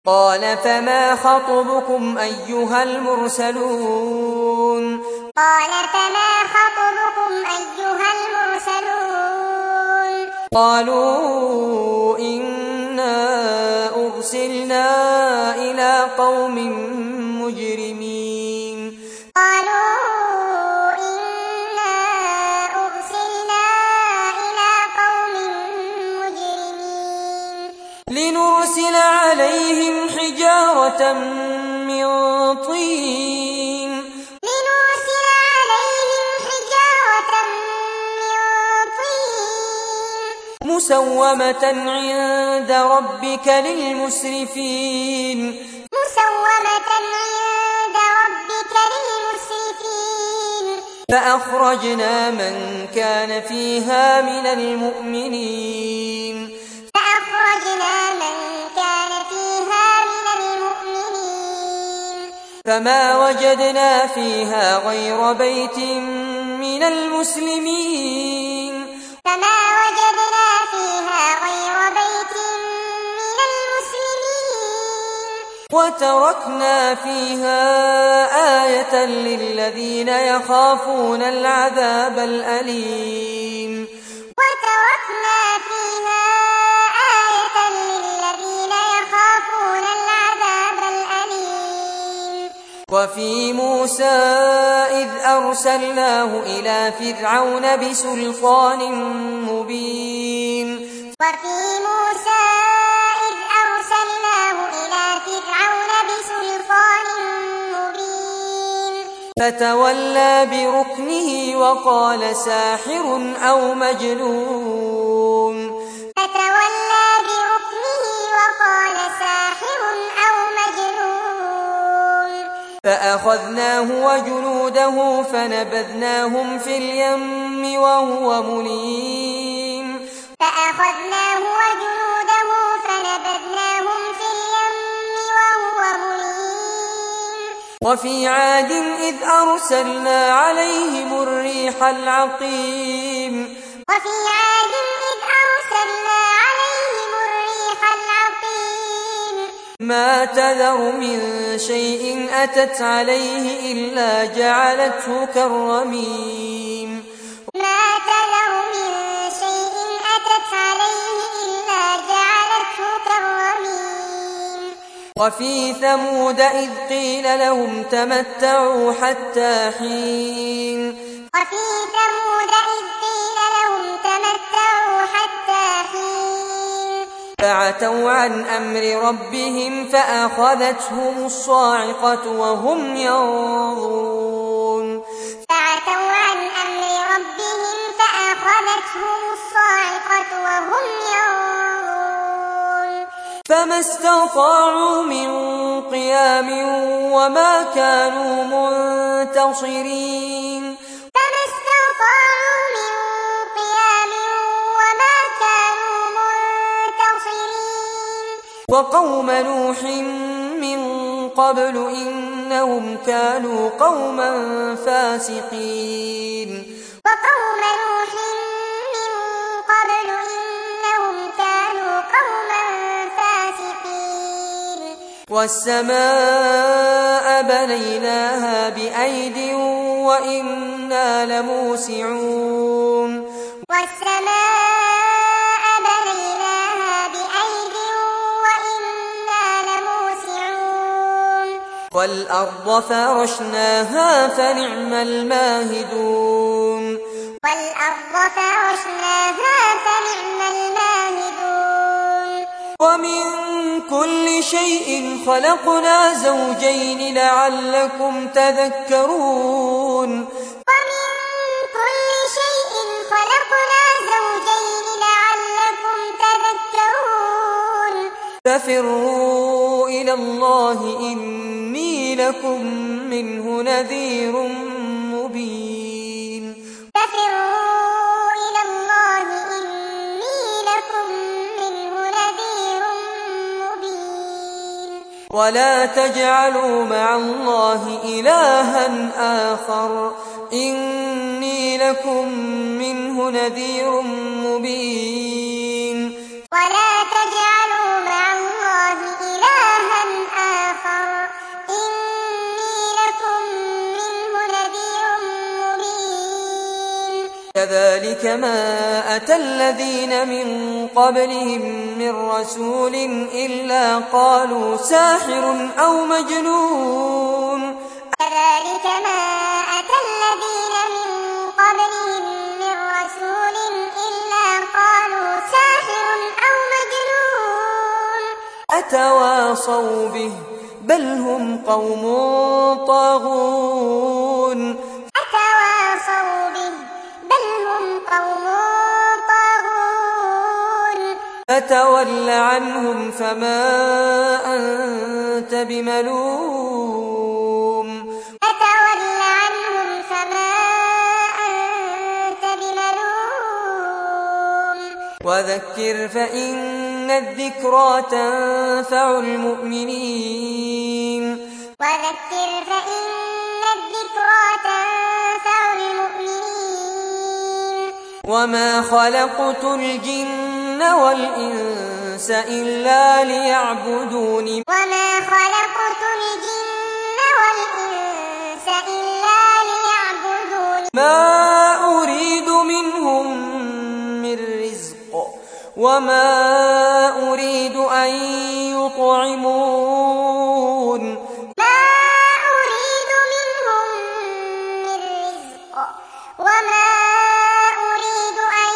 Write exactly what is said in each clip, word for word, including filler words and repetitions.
قال فما خطبكم أيها المرسلون قال فما خطبكم أيها المرسلون قالوا إنا أرسلنا إلى قوم مجرمين قالوا إنا أرسلنا إلى قوم مجرمين لنرسل عليهم حجارة من طين لنرسل عليهم حجارة من طين مسومة عند ربك للمسرفين مسومة عند ربك للمسرفين فأخرجنا من كان فيها من المؤمنين فأخرجنا من كان فيها من المؤمنين فما وجدنا فيها غير بيت من المسلمين فما وجدنا فيها غير بيت من المسلمين وتركنا فيها آية للذين يخافون العذاب الأليم وتركنا فيها آية للذين يخافون العذاب الأليم وفي موسى إذ أرسلناه إلى فرعون بسلطان مبين وفي موسى إذ أرسلناه إلى فرعون بسلطان مبين فتولى بركنه وقال ساحر أو مجنون فتولى بركنه وقال ساحر أو مجنون فأخذناه وجنوده فنبذناهم في اليم وهو مليم فأخذناه وجنوده فنبذناهم في اليم وهو مليم وفي عاد إذ أرسلنا عليهم الريح العقيم وفي عاد إذ أرسلنا عليهم الريح العقيم ما تذر من شيء أتت عليه إلا جعلته كالرميم ما تذر من شيء أتت عليه إلا جعلته كالرميم وفي ثمود إذ قيل لهم تمتعوا حتى حين وفي ثمود إذ قيل لهم تمتعوا حتى حين فعتوا عن أمر ربهم فأخذتهم الصاعقة وهم ينظرون فعتوا عن أمر ربهم فأخذتهم الصاعقة وهم ينظرون فما استطاعوا من قيام وما كانوا منتصرين فما استطاعوا من قيام وما كانوا منتصرين وقوم نوح من قبل إنهم كانوا قوما فاسقين وقوم نوح من قبل إنهم كانوا قوما فاسقين والسماء بنيناها بأيد وإنا لموسعون والسماء بنيناها بأيد وإنا لموسعون والأرض فرشناها فنعم الماهدون والأرض فرشناها فنعم الماهدون ومن كل شيء خلقنا زوجين لعلكم تذكرون ومن كل شيء خلقنا زوجين لعلكم تذكرون ففروا إلى الله إني لكم منه نذير مبين ففروا إلى الله إني لكم منه نذير مبين ولا تجعلوا مع الله إلها آخر إني لكم منه نذير مبين ولا تجعلوا مع الله إلها كذلك ما أتى الذين من قبلهم من رسول إلا قالوا ساحر أو مجنون كذلك ما أتى الذين من قبلهم من رسول إلا قالوا ساحر أو مجنون أتواصوا به بل هم قوم طاغون أتواصوا به بل هم قوم طاغون فتول عنهم فما أنت بملوم فتول عنهم فما أنت بملوم وذكر فإن الذكرى تنفع المؤمنين وذكر فإن الذكرى تنفع المؤمنين وما خلقت الجن والإنس إلا ليعبدون وما خلقت الجن والإنس إلا ليعبدون ما أريد منهم من رزق وما أريد أن يطعمون ما أريد منهم من رزق وما أريد أن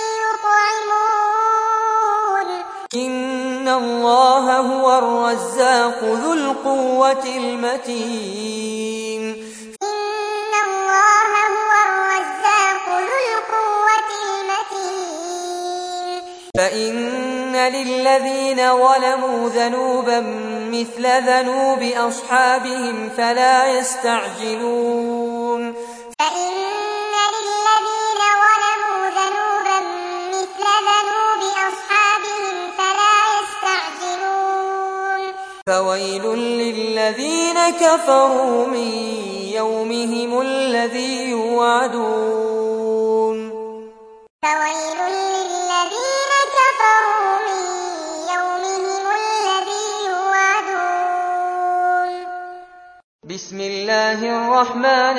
يطعمون إن الله هو الرزاق ذو القوة المتين إن الله هو الرزاق ذو القوة المتين فإن للذين ظلموا ذنوبا مثل ذنوب أصحابهم فلا يستعجلون فإن للذين ظلموا ذنوبا مثل ذنوب أصحابهم فلا يستعجلون فويل للذين كفروا من يومهم الذي يوعدون فويل للذين كفروا من يومهم الذي يوعدون بسم الله الرحمن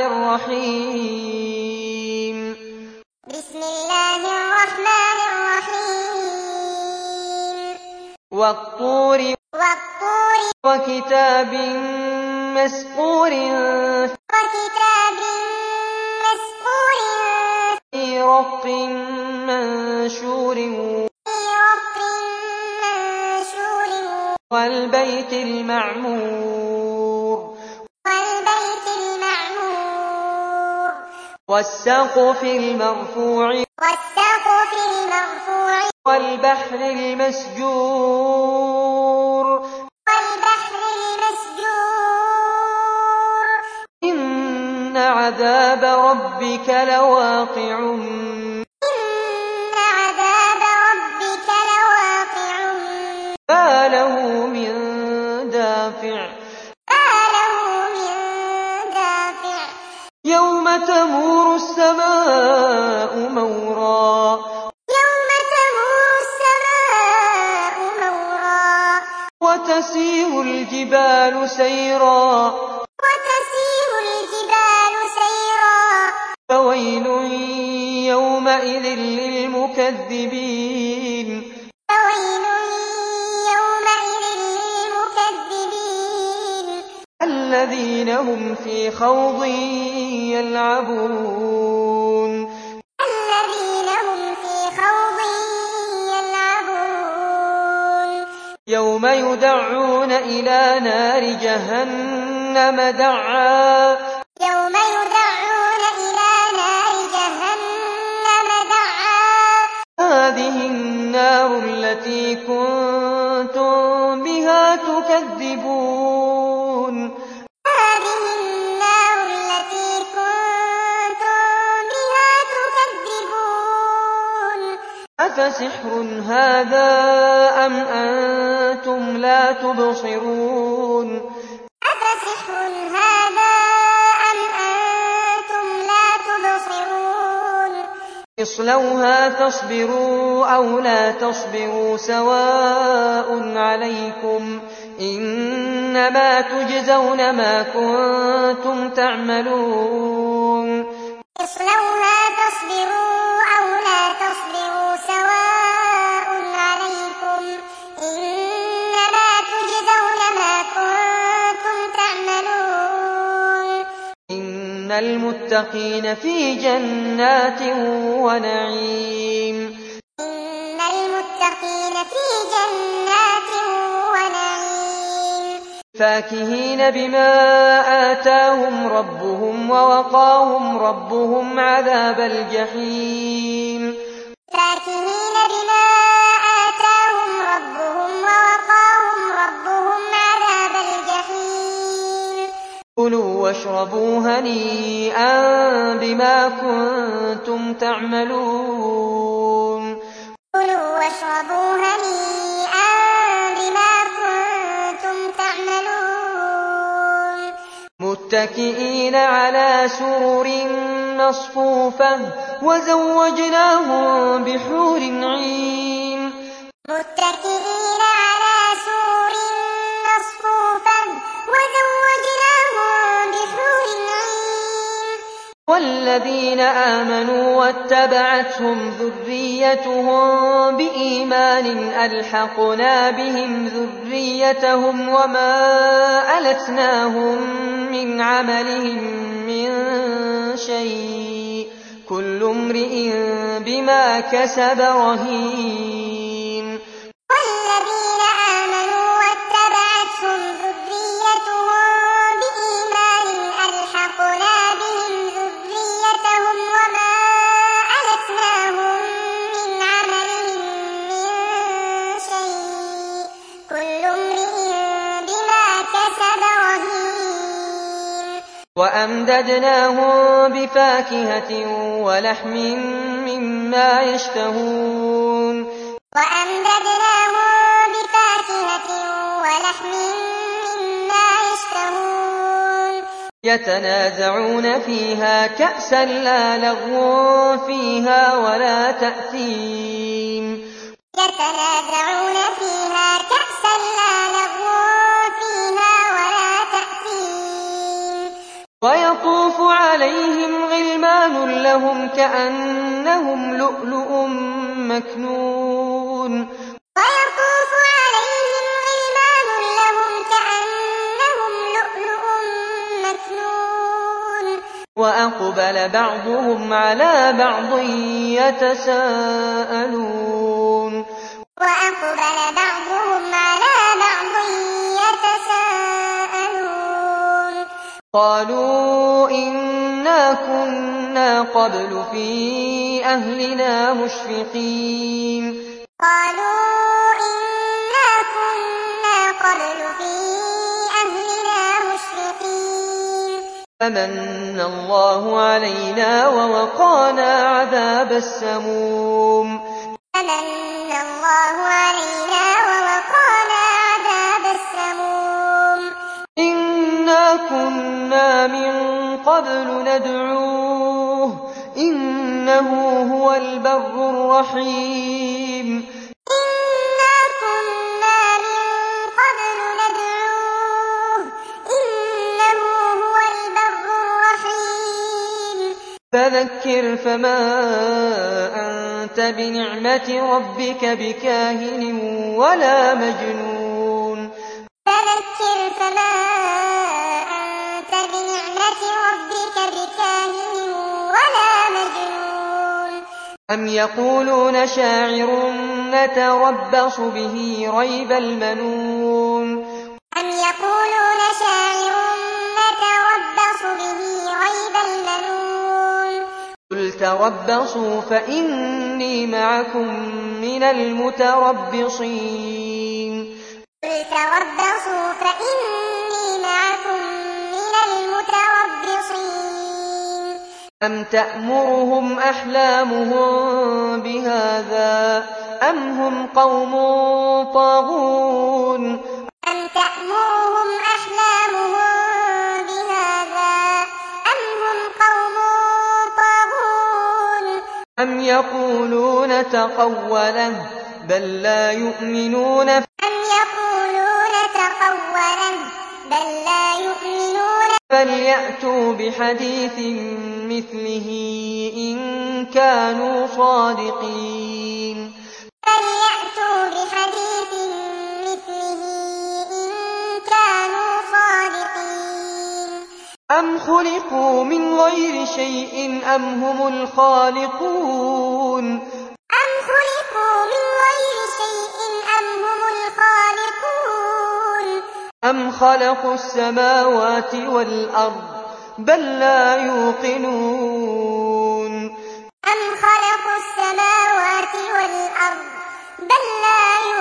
الرحيم بسم الله الرحمن الرحيم والطور والطور وكتاب مسطور وكتاب مسطور في رق منشور في رق منشور والبيت المعمور والبيت المعمور والسقف المرفوع والسقف المرفوع والبحر المسجور والبحر المسجور إن عذاب ربك لواقع إن عذاب ربك لواقع ما له من دافع ما له من دافع يوم تمور السماء مورا يوم تمور السماء مورا وتسير الجبال سيرا وتسير الجبال سيرا فويل يومئذ للمكذبين فويل يومئذ للمكذبين الذين هم في خوض يلعبون الذين هم في خوض يلعبون يوم يدعون إلى نار جهنم دعا يوم يدعون إلى نار جهنم دعا هذه النار التي كنتم بها تكذبون هذه النار التي كنتم بها تكذبون أفسحر هذا أم أنتم لا تبصرون أفسحر هذا أم أنتم لا تبصرون اصلوها فاصبروا أو لا تصبروا سواء عليكم إنما تجزون ما كنتم تعملون اصلوها فاصبروا أو المتقين في جنات ونعيم إن المتقين في جنات ونعيم فاكهين بما آتاهم ربهم ووقاهم ربهم عذاب الجحيم فاكهين بما آتاهم ربهم ووقاهم ربهم عذاب الجحيم كلوا واشربوا هنيئا بما كنتم تعملون كلوا واشربوا هنيئا بما كنتم تعملون متكئين على سرر مصفوفة وزوجناهم بحور عين متكئين على سور مصفوفة وزوجناهم بحور عين والذين آمنوا واتبعتهم ذريتهم بإيمان ألحقنا بهم ذريتهم وما ألتناهم من عملهم من شيء كل امرئ بما كسب رهين والذين آمنوا واتبعتهم ذريتهم بإيمان ألحقنا بهم ذريتهم وما ألتناهم من عملهم من شيء كل امرئ بما كسب رهين وأمددناهم بفاكهة ولحم مما يشتهون وأمددناهم بفاكهة ولحم مما يشتهون يتنازعون فيها كأسا لا لغو فيها ولا تأثيم يتنازعون فيها كأسا لا لغو فيها ولا تأثيم ويطوف عليهم غلمان لهم كأنهم لؤلؤ مكنون ويطوف عليهم غلمان لهم كأنهم لؤلؤ مكنون وأقبل بعضهم على بعض يتساءلون وأقبل بعضهم على بعض يتساءلون قالوا إنا كنا قبل في أهلنا مشفقين قالوا إنا كنا قبل في أهلنا مشفقين فمن الله علينا ووقانا عذاب السموم فمن الله علينا ووقانا عذاب السموم إنا كنا من قبل ندعوه إنه هو البر الرحيم إنا كنا من قبل ندعوه إنه هو البر الرحيم فذكر فما أنت بنعمة ربك بكاهن ولا مجنون فذكر فما أنت بنعمة ربك بكاهن ولا مجنون أم يقولون شاعر نتربص به ريب المنون أم يقولون شاعر نتربص به ريب المنون قل تربصوا فإني معكم من المتربصين قل تربصوا فإني معكم من المتربصين أم تأمرهم أحلامهم بهذا أم هم قوم طاغون أم تأمرهم أحلامهم بهذا أم هم قوم طاغون أم يقولون تقوله بل لا يؤمنون أم يقولون تقوله بل لا يؤمنون فليأتوا بحديث مثله إن كانوا صادقين فليأتوا بحديث مثله إن كانوا صادقين أَمْ خُلِقُوا مِنْ غَيْرِ شَيْءٍ أَمْ هُمُ الْخَالِقُونَ أَمْ خُلِقُوا مِنْ غَيْرِ شَيْءٍ أَمْ هُمُ الْخَالِقُونَ أَمْ خَلَقُوا السَّمَاوَاتِ وَالْأَرْضَ بَل لَّا يُوقِنُونَ أَمْ خَلَقُوا السَّمَاوَاتِ وَالْأَرْضَ بَل لَّا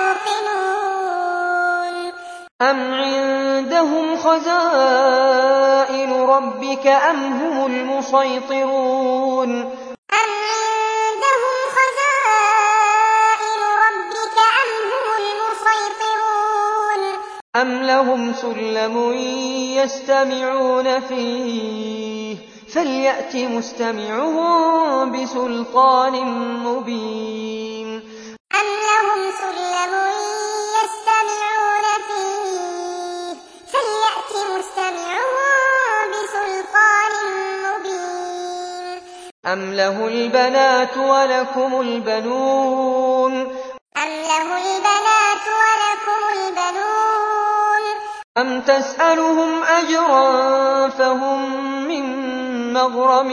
يُوقِنُونَ أَمْ عِندَهُمْ خَزَائِنُ رَبِّكَ أَمْ هُمُ الْمُصَيْطِرُونَ أَمْ عِندَهُمْ خَزَائِنُ رَبِّكَ أَمْ هُمُ الْمُصَيْطِرُونَ أَمْ لَهُمْ سُلَّمٌ يَسْتَمِعُونَ فِيهِ فَلْيَأْتِ مُسْتَمِعُهُم بِسُلْطَانٍ مُّبِينٍ أَمْ لَهُمْ سُلَّمٌ يَسْتَمِعُونَ فِيهِ فَلْيَأْتِ مُسْتَمِعُهُم بِسُلْطَانٍ مُّبِينٍ أَمْ لَهُ الْبَنَاتُ وَلَكُمُ الْبَنُونَ أَمْ لَهُ الْبَنَاتُ وَلَكُمُ الْبَنُونَ أَمْ تَسْأَلُهُمْ أَجْرًا فَهُم مِّن مَّغْرَمٍ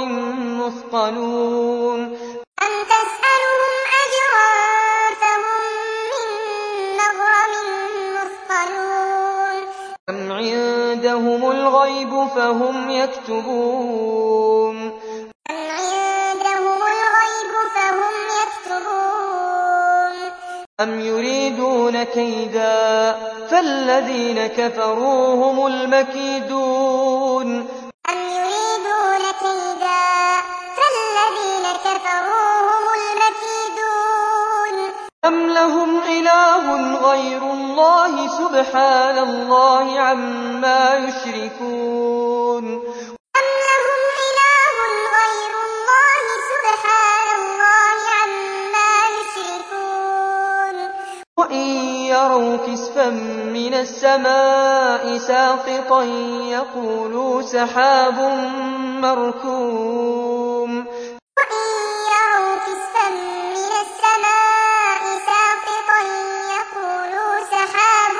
مثقلون أَمْ تَسْأَلُهُمْ أَجْرًا فَهُم مِّن مَّغْرَمٍ مثقلون أَمْ عِندَهُمُ الْغَيْبُ فَهُمْ يَكْتُبُونَ أَمْ عِندَهُمُ الْغَيْبُ فَهُمْ يَكْتُبُونَ أَمْ يُرِيدُونَ كَيْدًا فَالَّذِينَ كَفَرُوا هُمُ الْمَكِيدُونَ أَمْ يُرِيدُونَ كَيْدًا فَالَّذِينَ كَفَرُوا هُمُ الْمَكِيدُونَ أَمْ لَهُمْ إِلَٰهٌ غَيْرُ اللَّهِ سُبْحَانَ اللَّهِ عَمَّا يُشْرِكُونَ أَمْ لَهُمْ إِلَٰهٌ غَيْرُ اللَّهِ سُبْحَانَ اللَّهِ عَمَّا يُشْرِكُونَ وَإِن يَرَوْا كِسْفًا مِّنَ السَّمَاءِ سَاقِطًا يَقُولُوا سَحَابٌ مَّرْكُومٌ وَإِن يَرَوْا كِسْفًا مِّنَ السَّمَاءِ سَاقِطًا يَقُولُوا سَحَابٌ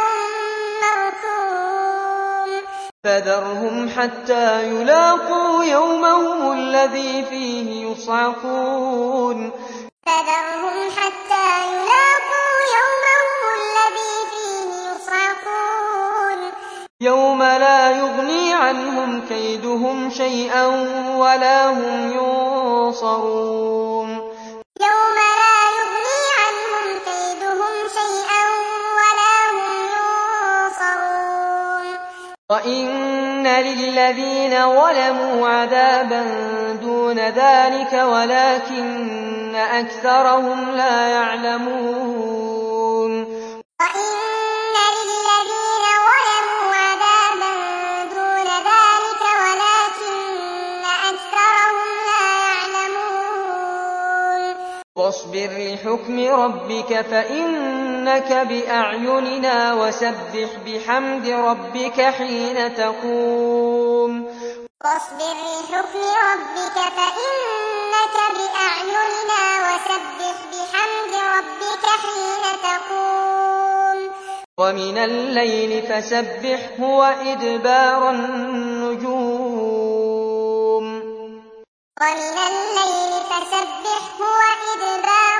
مَّرْكُومٌ فَذَرْهُمْ حَتَّىٰ يُلَاقُوا يَوْمَهُمُ الَّذِي فِيهِ يُصْعَقُونَ فَذَرْهُمْ حَتَّىٰ يُلَاقُوا يَوْمَهُمُ الَّذِي فِيهِ يُصْعَقُونَ يَوْمَ لَا يُغْنِي عَنْهُمْ كَيْدُهُمْ شَيْئًا وَلَا هُمْ يُنصَرُونَ يَوْمَ لَا يُغْنِي عَنْهُمْ كَيْدُهُمْ شَيْئًا وَلَا هُمْ يُنصَرُونَ وَإِنَّ لِلَّذِينَ ظَلَمُوا عَذَابًا دُونَ ذَٰلِكَ وَلَٰكِنَّ أَكْثَرَهُمْ لَا يَعْلَمُونَ وَإِنَّ لِلَّذِينَ ظَلَمُوا عَذَابًا دُونَ ذَٰلِكَ وَلَٰكِنَّ أَكْثَرَهُمْ لَا يَعْلَمُونَ وَاصْبِرْ لِحُكْمِ رَبِّكَ فَإِنَّكَ بِأَعْيُنِنَا وَسَبِّحْ بِحَمْدِ رَبِّكَ حِينَ تَقُومُ وَاصْبِرْ لِحُكْمِ رَبِّكَ فَإِنَّكَ بِأَعْيُنِنَا وَسَبِّحْ بِحَمْدِ رَبِّكَ حِينَ تَقُومُ وَمِنَ اللَّيْلِ فَسَبِّحْهُ وَإِدْبَارَ النُّجُومِ وَمِنَ اللَّيْلِ فَسَبِّحْهُ وَإِدْبَارَ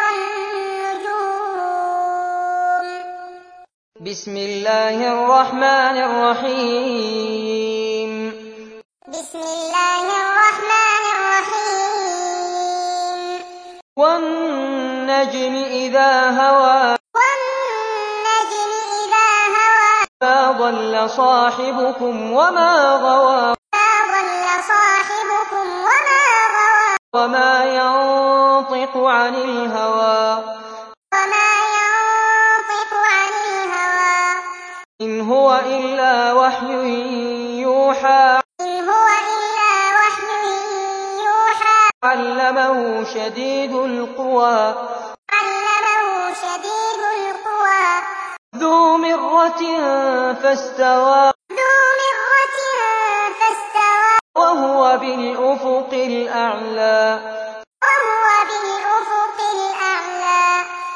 النُّجُومِ بِسْمِ اللَّهِ الرَّحْمَٰنِ الرَّحِيمِ بِسْمِ اللَّهِ الرَّحْمَٰنِ الرَّحِيمِ وَالنَّجْمِ إِذَا هَوَىٰ وَالنَّجْمِ إِذَا هَوَىٰ مَا ضَلَّ صَاحِبُكُمْ وَمَا غَوَىٰ مَا ضَلَّ صَاحِبُكُمْ وَمَا غَوَىٰ وَمَا يَنطِقُ عَنِ الْهَوَىٰ وَمَا يَنطِقُ عَنِ الْهَوَىٰ إِنْ هُوَ إِلَّا وَحْيٌ يُوحَىٰ إِنْ هُوَ إِلَّا وَحْيٌ يُوحَىٰ عَلَّمَهُ شَدِيدُ الْقُوَىٰ عَلَّمَهُ شَدِيدُ الْقُوَىٰ ذُو مِرَّةٍ فَاسْتَوَىٰ ذُو مِرَّةٍ فَاسْتَوَىٰ وَهُوَ بِالْأُفُقِ الْأَعْلَىٰ وَهُوَ بِالْأُفُقِ الْأَعْلَىٰ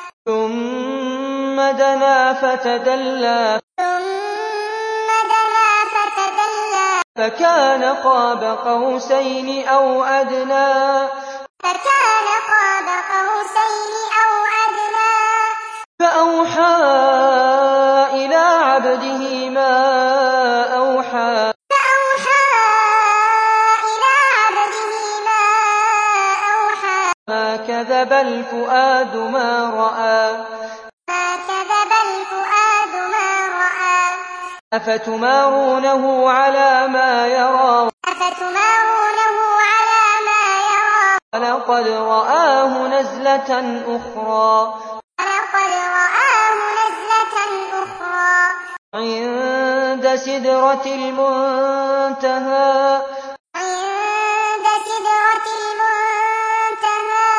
ثُمَّ دَنَا فَتَدَلَّىٰ ثُمَّ دَنَا فَتَدَلَّىٰ فكان قاب قوسين أو أدنى فكان قاب قوسين أو أدنى فأوحى إلى عبده ما أوحى فأوحى إلى عبده ما أوحى ما كذب الفؤاد ما رأى ما كذب الفؤاد ما رأى أفتمارونه على ما يرى أفتمارونه على ما يرى ولقد رآه نزلة أخرى ولقد رآه نزلة أخرى عند سدرة المنتهى عند سدرة المنتهى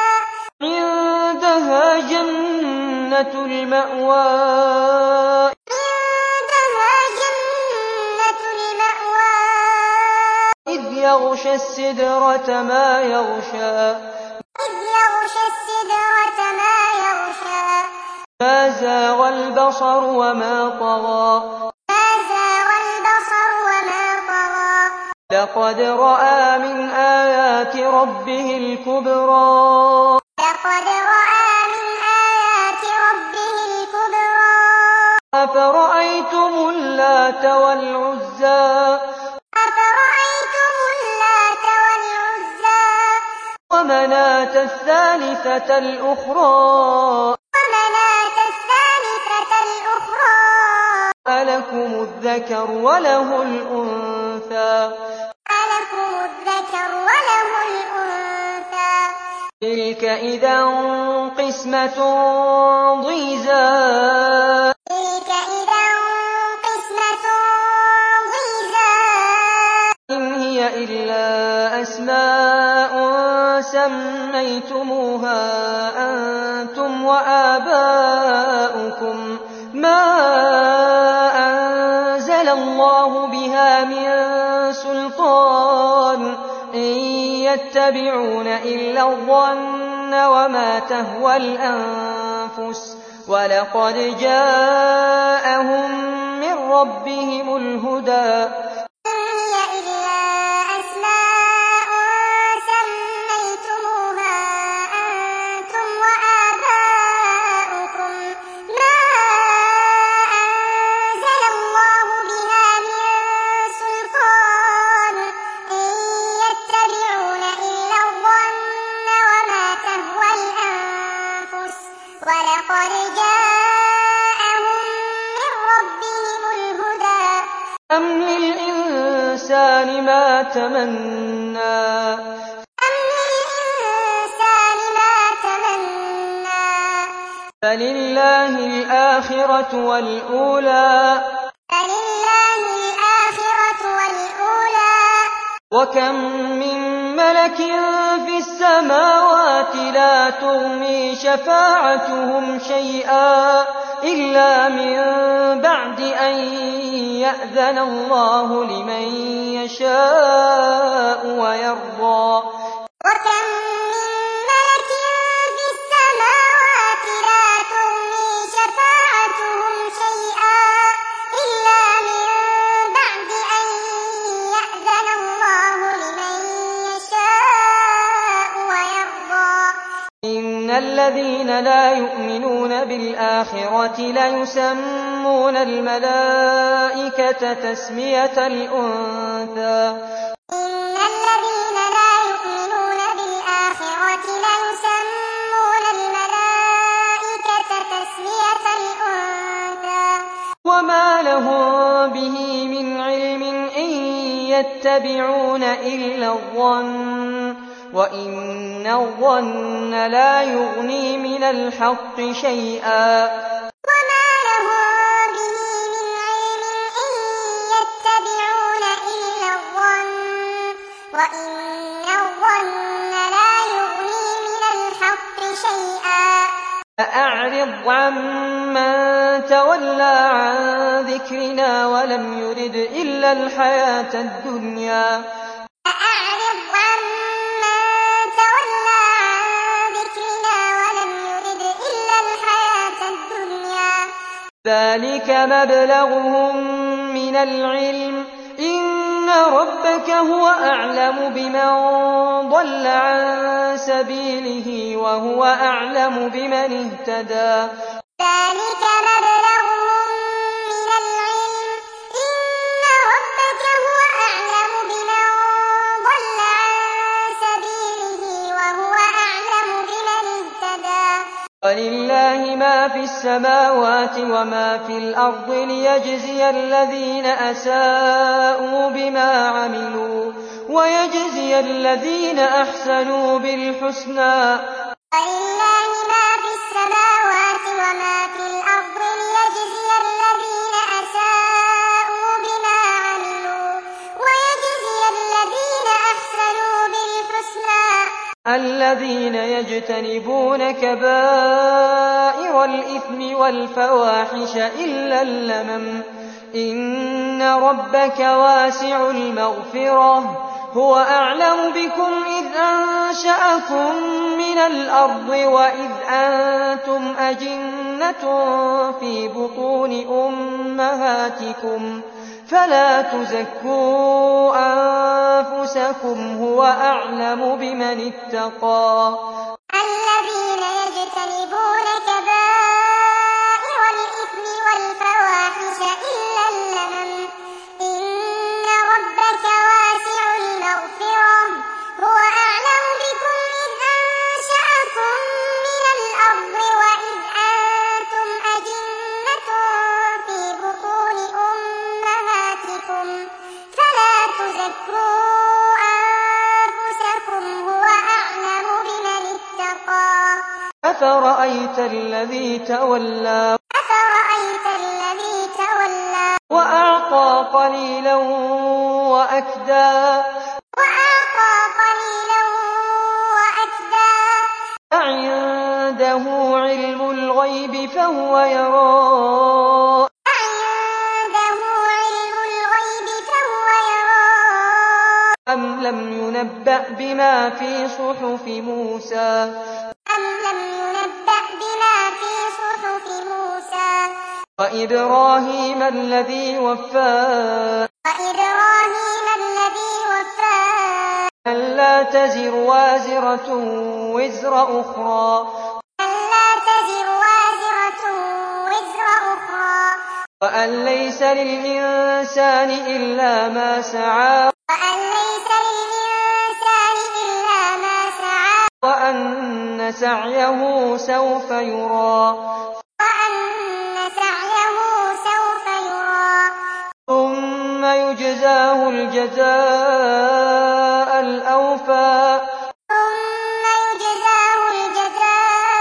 عندها جنة المأوى عندها جنة المأوى إذ يغشى السدرة ما يغشى إذ يغشى السدرة ما يغشى ما زاغ البصر وما طغى ما زاغ البصر وما طغى لقد رأى من آيات ربه الكبرى لقد رأى من آيات ربه الكبرى أفرأيتم اللات والعزى أفرأيتم اللات والعزى ومناة الثالثة الأخرى ومناة الثالثة الأخرى ألكم الذكر وله الأنثى ألكم الذكر وله الأنثى تلك إذا قسمة ضيزى تلك إذا قسمة ضيزى إن هي إلا أسماء سميتموها أنتم وآباؤكم ما أنزل الله بها من سلطان إن يتبعون إلا الظن وما تهوى الأنفس ولقد جاءهم من ربهم الهدى إن هي إلا أسماء سميتموها أنتم وآباؤكم ما أنزل الله بها من سلطان إن يتبعون إلا الظن وما تهوى الأنفس ولقد جاءهم من ربهم الهدى أم للإنسان ما تمنى أم للإنسان ما تمنى فلله الآخرة والأولى فلله الآخرة والأولى وكم من ملك في السماوات لا تغني شفاعتهم شيئا إلا من بعد أن يأذن الله لمن يشاء ويرضى وكم من ملك في السماوات لا تغني شفاعتهم شيئا إلا من بعد أن يأذن الله لمن يشاء ويرضى إن الذين لا يؤمنون بالآخرة ليسمون الملائكة تسمية الأنثى إن الذين لا يؤمنون بالآخرة ليسمون الملائكة تسمية الأنثى وما لهم به من علم إن يتبعون إلا الظن وإن الظن لا يغني من الحق شيئا وما لهم به من علم إن يتبعون إلا الظن وإن الظن لا يغني من الحق شيئا فأعرض عمن تولى عن ذكرنا ولم يرد إلا الحياة الدنيا فأعرض عمن تولى عن ذكرنا ولم يرد إلا الحياة الدنيا ذلك مبلغهم من العلم إن إن ربك هو أعلم بمن ضل عن سبيله وهو أعلم بمن اهتدى ذلك مبلغهم من العلم إن ربك هو أعلم بمن ضل عن سبيله وهو أعلم بمن اهتدى ولله ما في السماوات وما في الأرض ليجزي الذين أساءوا بما عملوا ويجزي الذين أحسنوا بالحسنى ولله ما في السماوات وما في الأرض ليجزي الذين أساءوا بما عملوا ويجزي الذين أحسنوا بالحسنى الذين يجتنبون كبائر الإثم والفواحش إلا اللمم إن ربك واسع المغفرة هو أعلم بكم إذ أنشأكم من الأرض وإذ أنتم أجنة في بطون أمهاتكم فلا تزكوا أنفسكم هو أعلم بمن اتقى الذين يجتنبون كبائر الإثم والفواحش إلا اللمم إن ربك واسع المغفرة هو أعلم بكم إذ أنشأكم من الأرض وإذ أنتم أجنة في بطون أمهاتكم فلا تزكوا أنفسكم هو أعلم بمن اتقى أفرأيت الذي تولى أفرأيت الذي تولى وأعطى قليلا وأكدى وأعطى قليلا وأكدى أعنده علم الغيب فهو يرى أعنده علم الغيب فهو يرى أم لم ينبأ بما في صحف موسى أم لم ينبأ بما في صحف موسى وإبراهيم الذي وفى وإبراهيم الذي وفى ألا تزر وازرة وزر أخرى ألا تزر وازرة وزر أخرى وأن ليس للإنسان إلا ما سعى وأن ليس للإنسان إلا ما سعى وأن سعيه سوف يرى وأن سعيه سوف يرى ثم يجزاه الجزاء الأوفى ثم يجزاه الجزاء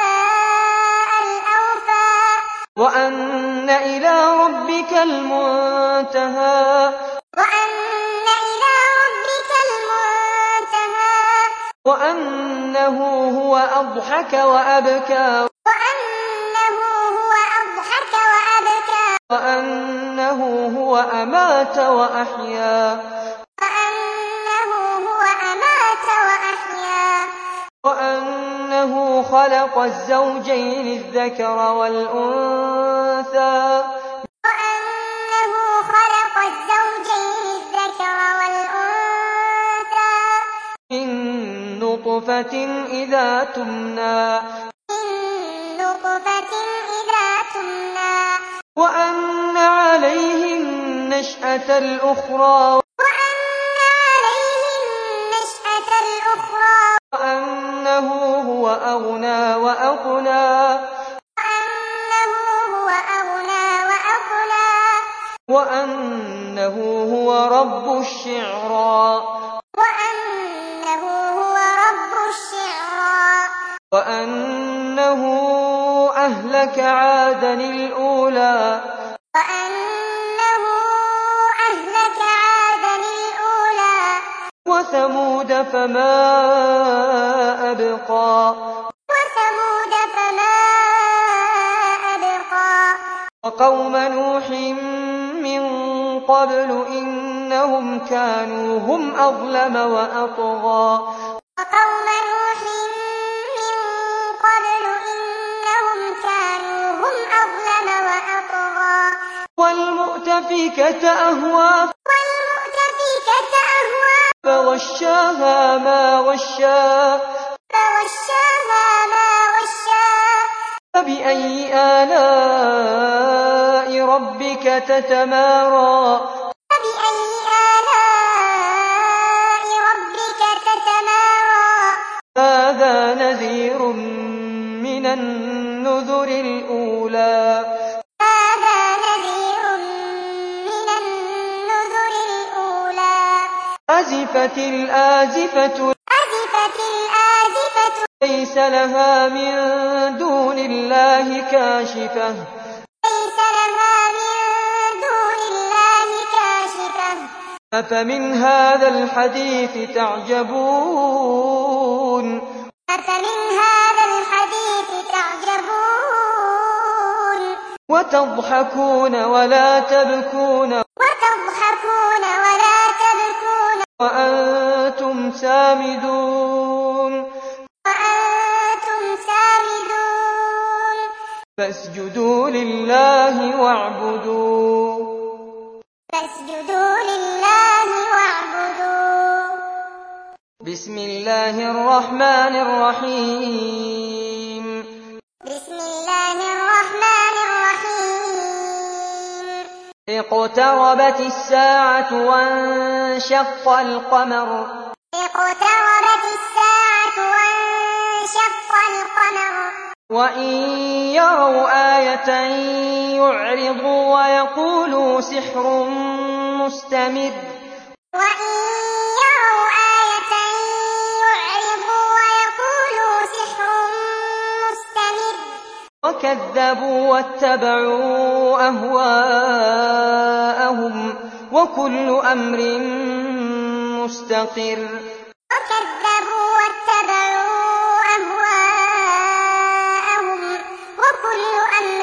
الأوفى وأن إلى ربك المنتهى وأن إلى ربك المنتهى وأنه هو أضحك وأبكى وأنه هو أضحك وأبكى وأنه هو أمات وأحيا وأنه هو أمات وأحيا وأنه خلق الزوجين الذكر والأنثى وأنه خلق الزوجين الذكر والأنثى من نطفة إذا تمنى من نطفة إذا تمنى وأن عليه النشأة الأخرى وأن عليه النشأة الأخرى وأنه هو أغنى وأقنى وأنه هو أغنى وأقنى وأنه هو رب الشعرى وأنه هو رب الشعرى وأنه أهلك عادا الأولى وأنه أهلك عادا الأولى وثمود فما أبقى وثمود فما أبقى وقوم نوح من قبل إنهم كانوا هم أظلم وأطغى وقوم نوح من قبل إنهم كانوا هم أظلم وأطغى والمؤتفكة أهوى والمؤتفكة فغشاها ما غشا فغشاها ما غشا فبأي آلاء ربك تتمارى فبأي آلاء ربك تتمارى هذا نذير من النذر الأولى هذا نذير من النذر الأولى أزفت الآزفة أزفت الآزفة ليس لها من دون الله كاشفة ليس لها من دون الله كاشفة أفمن هذا الحديث تعجبون أفمن هذا الحديث تعجبون وتضحكون ولا تبكون وتضحكون ولا تبكون وأنتم سامدون وأنتم سامدون فاسجدوا لله واعبدوا فاسجدوا لله واعبدوا بسم الله الرحمن الرحيم بسم الله الرحمن الرحيم اقتربت الساعة وانشق القمر اقتربت الساعة وانشق القمر وإن يروا آية يعرضوا ويقولوا سحر مستمر وإن يروا آية يعرضوا ويقولوا سحر مستمر وكذبوا واتبعوا أهواءهم وكل أمر مستقر وكذبوا واتبعوا أهواءهم وكل أمر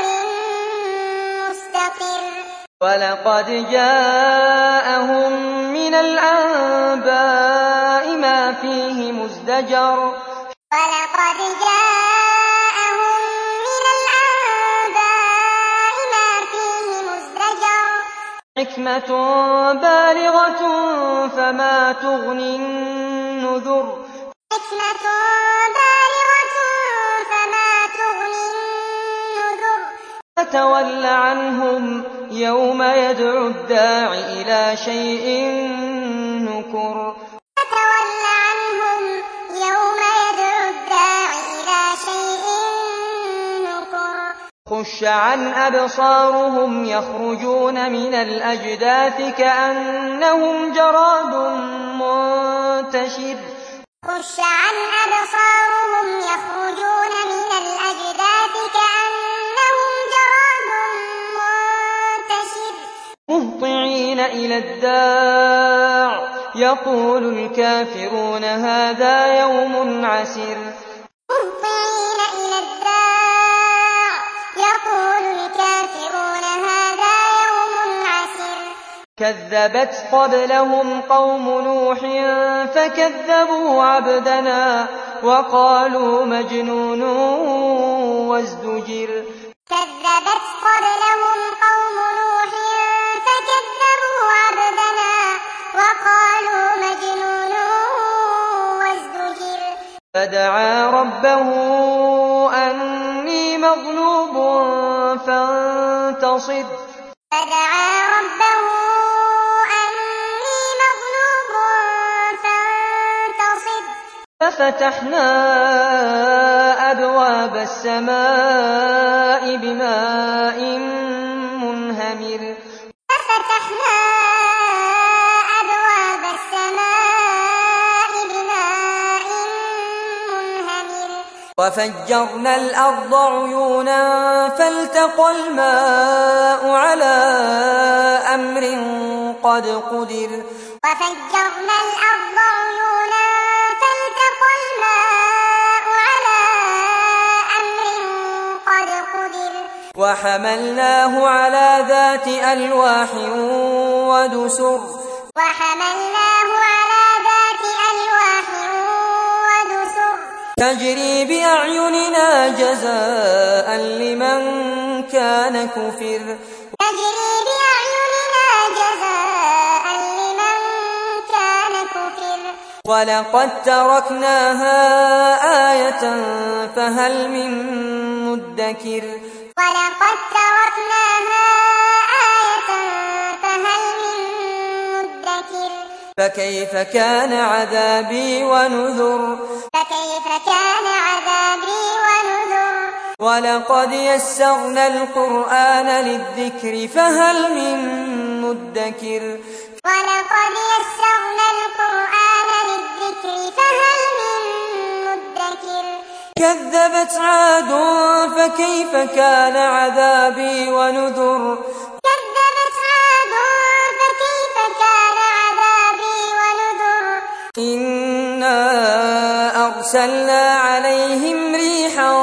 مستقر ولقد جاءهم من الأنباء ما فيه مزدجر ولقد جاءهم من الأنباء ما فيه مزدجر حكمة بالغة فما تغني النذر حكمة بالغة فما تغني النذر فتول عنهم يوم يدعو الداع إلى شيء نكر فتول عنهم يوم يدعو الداع إلى شيء نكر خش عن أبصارهم يخرجون من الأجداث كأنهم جراد منتشر خش عن أبصارهم يخرجون من الأجداث كأنهم جراد منتشر مهطعين إلى الداع يقول الكافرون هذا يوم عسر مهطعين إلى الداع يقول الكافرون هذا يوم عسر كذبت قبلهم قوم نوح فكذبوا عبدنا وقالوا مجنون وازدجر كذبت قبلهم قوم نوح فكذبوا عبدنا وقالوا مجنون وازدجر فدعا ربه أني مغلوب فانتصر فدعا ربه أني مغلوب فانتصر ففتحنا أبواب السماء بماء منهمر ففتحنا أبواب السماء بماء منهمر وفجرنا الأرض عيونا فالتقى الماء على أمر قد قدر وفجرنا الأرض عيونا فالتقى الماء على أمر قد قدر وحملناه على ذات ألواح ودسر وحملناه على ذات ألواح ودسر تجري بأعيننا جزاء لمن كان كفر تجري بأعيننا جزاء لمن كان كفر ولقد تركناها آية فهل من مدكر ولقد تركناها آية فهل من مدكر فكيف كان عذابي ونذر فكيف كان عذابي ونذر ولقد يسرنا القرآن للذكر فهل من مدكر ولقد يسرنا القرآن للذكر فهل من مدكر كذبت عاد فكيف كان عذابي ونذر كذبت عاد فكيف كان عذابي ونذر إنا أرسلنا عليهم ريحا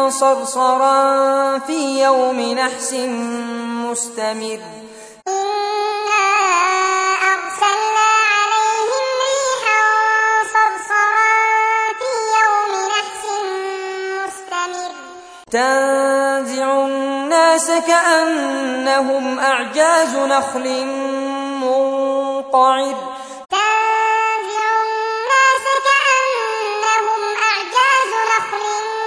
صرصرا في يوم نحس مستمر إنا أرسلنا عليهم ريحا صرصرا في يوم نحس مستمر تنزع الناس كأنهم أعجاز نخل منقعر تنزع الناس كأنهم أعجاز نخل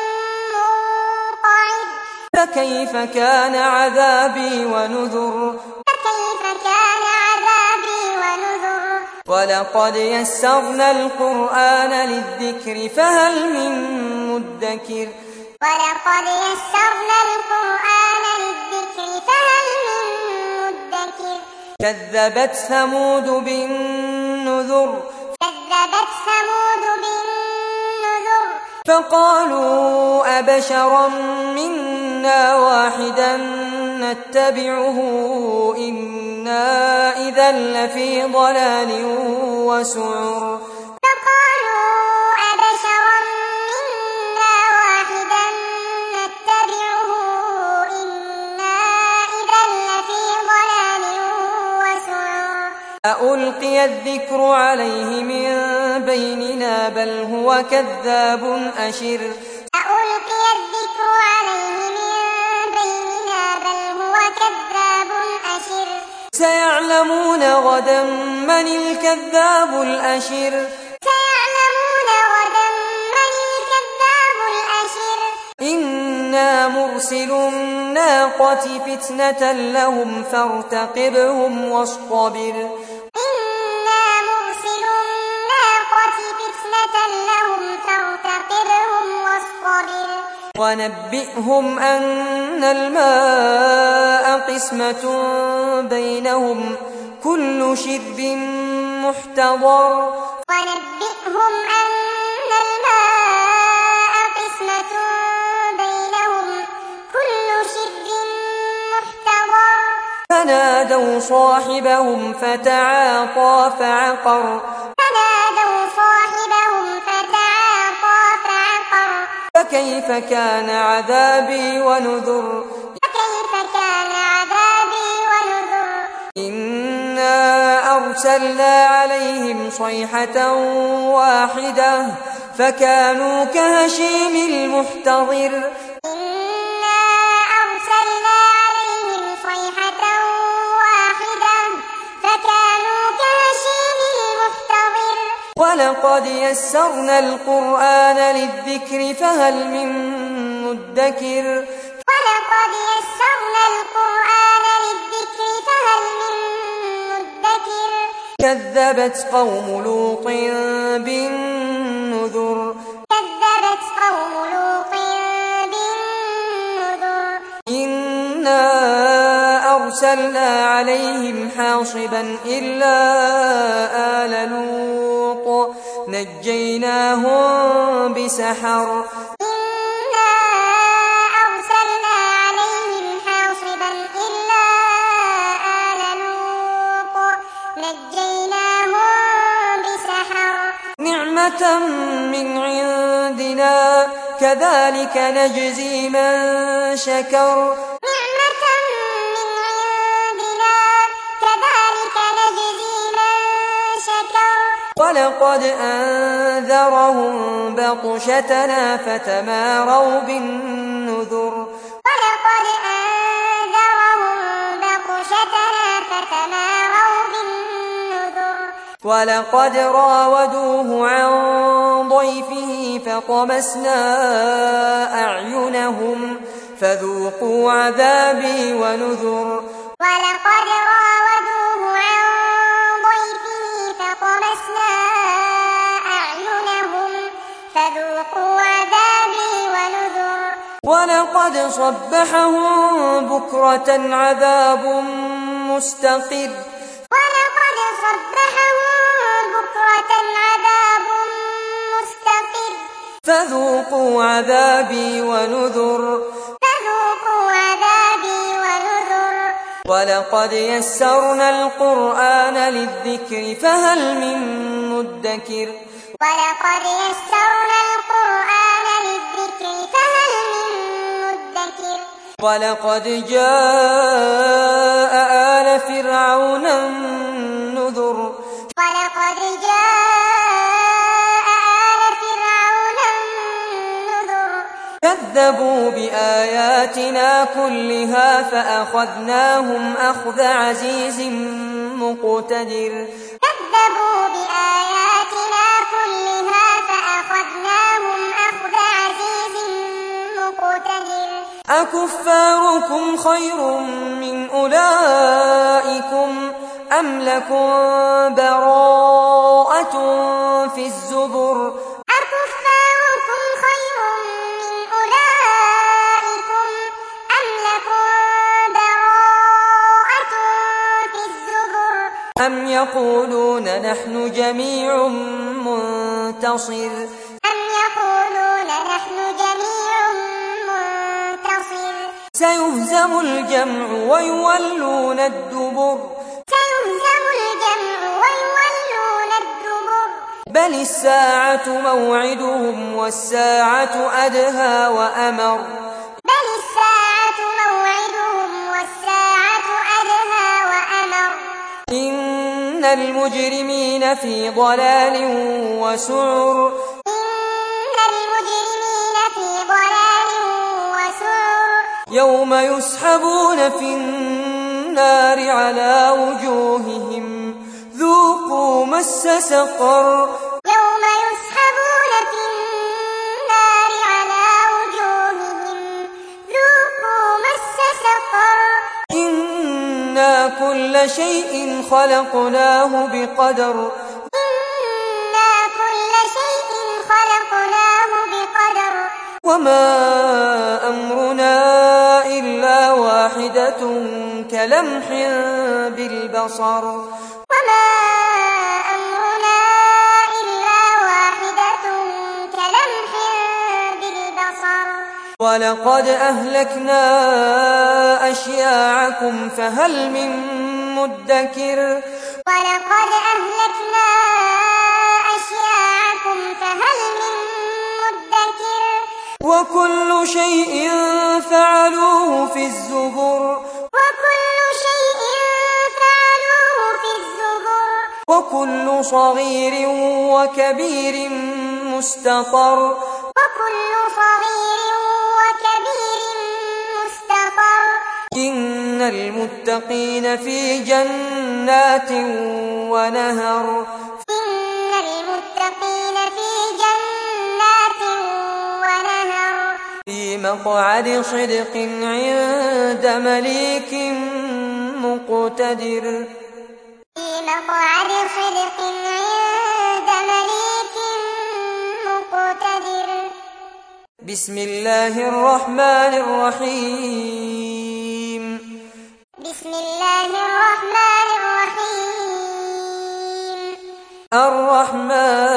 منقعر فكيف كان عذابي ونذر فكيف كان عذابي ونذر ولقد يسرنا القرآن للذكر فهل من مدكر ولقد يسرنا القرآن للذكر فهل من مدكر كذبت ثمود بالنذر كذبت ثمود بالنذر فقالوا أبشرا منا واحدا نتبعه إنا إذا لفي ضلال وسعر فقالوا أبشرا منا واحدا نتبعه إنا إذا لفي ضلال وسعر ألقي الذكر عليه من بيننا بل هو كذاب أشر ألقي الذكر عليه من بيننا بل هو كذاب أشر سيعلمون غدا من الكذاب الأشر سيعلمون غدا من الكذاب الأشر إنا مرسل الناقة فتنة لهم فارتقبهم واصطبر إنا مرسل الناقة فتنة لهم فارتقبهم واصطبر ونبئهم أن الماء قسمة بينهم كل شرب محتضر ونبئهم أن الماء قسمة بينهم كل شرب محتضر فنادوا صاحبهم فتعاطى فعقر فنادوا صاحبهم فتعاطى فعقر فكيف كان عذابي ونذر فكيف كان عذابي ونذر إنا أرسلنا عليهم صيحة واحدة فكانوا كهشيم المحتضر إنا أرسلنا عليهم صيحة واحدة فكانوا كهشيم المحتضر ولقد يسرنا القرآن للذكر فهل من مدكر ولقد يسرنا القرآن للذكر فهل من مدكر كذبت قوم لوط بالنذر كذبت قوم لوط بالنذر إنا أرسلنا عليهم حاصبا إلا آل لوط نجيناهم بسحر إنا أرسلنا عليهم حاصبا إلا آل لوط نجيناهم بسحر نعمة من عندنا كذلك نجزي من شكر نعمة من عندنا كذلك نجزي من شكر ولقد أنذرهم بطشتنا فتماروا بالنذر ولقد أنذرهم بطشتنا فتماروا بالنذر ولقد راودوه عن ضيفه فطمسنا أعينهم فذوقوا عذابي ونذر ولقد راودوه عن ضيفه فطمسنا أعينهم فذوقوا عذابي ونذر ولقد صبحهم بكرة عذاب مستقر ولقد صبحهم بكرة عذاب مستقر فذوقوا عذابي ونذر فذوقوا عذابي ونذر ولقد يسرنا القرآن للذكر فهل من مدكر ولقد يسرنا القرآن للذكر فهل من مدكر ولقد جاء آل فرعون النذر ولقد جاء آل فرعون النذر كذبوا بآياتنا كلها فأخذناهم أخذ عزيز مقتدر كذبوا بآياتنا كلها فأخذناهم أخذ عزيز مقتدر أكفاركم خير من أولئكم أم لكم براءة في الزبر أكفاركم خير من أولئكم أم لكم براءة في الزبر أم يقولون نحن جميع منتصر أم يقولون نحن جميع منتصر سيهزم الجمع ويولون الدبر سيهزم الجمع ويولون الدبر بل الساعة موعدهم والساعة أدهى وأمر بل الساعة موعدهم والساعة أدهى وأمر إن المجرمين في ضلال وسعر إن المجرمين في ضلال وسعر يوم يسحبون في النار على وجوههم ذوقوا مس سقر يوم يسحبون في النار على وجوههم ذوقوا مس سقر إنا كل شيء خلقناه بقدر إنا كل شيء خلقناه بقدر وما أمرنا إلا واحدة كلمح بالبصر وما أمرنا إلا واحدة كلمح بالبصر ولقد أهلكنا أشياعكم فهل من مدكر ولقد أهلكنا أشياعكم فهل من مدكر وكل شيء فعلوه في الزبر وكل شيء فعلوه في الزبر وكل صغير وكبير مستطر وكل صغير وكبير مستقر إن المتقين في جنات ونهر إن المتقين في جنات ونهر في مقعد صدق عند مليك مقتدر في مقعد صدق عند مليك مقتدر بسم الله الرحمن الرحيم بسم الله الرحمن الرحيم الرحمن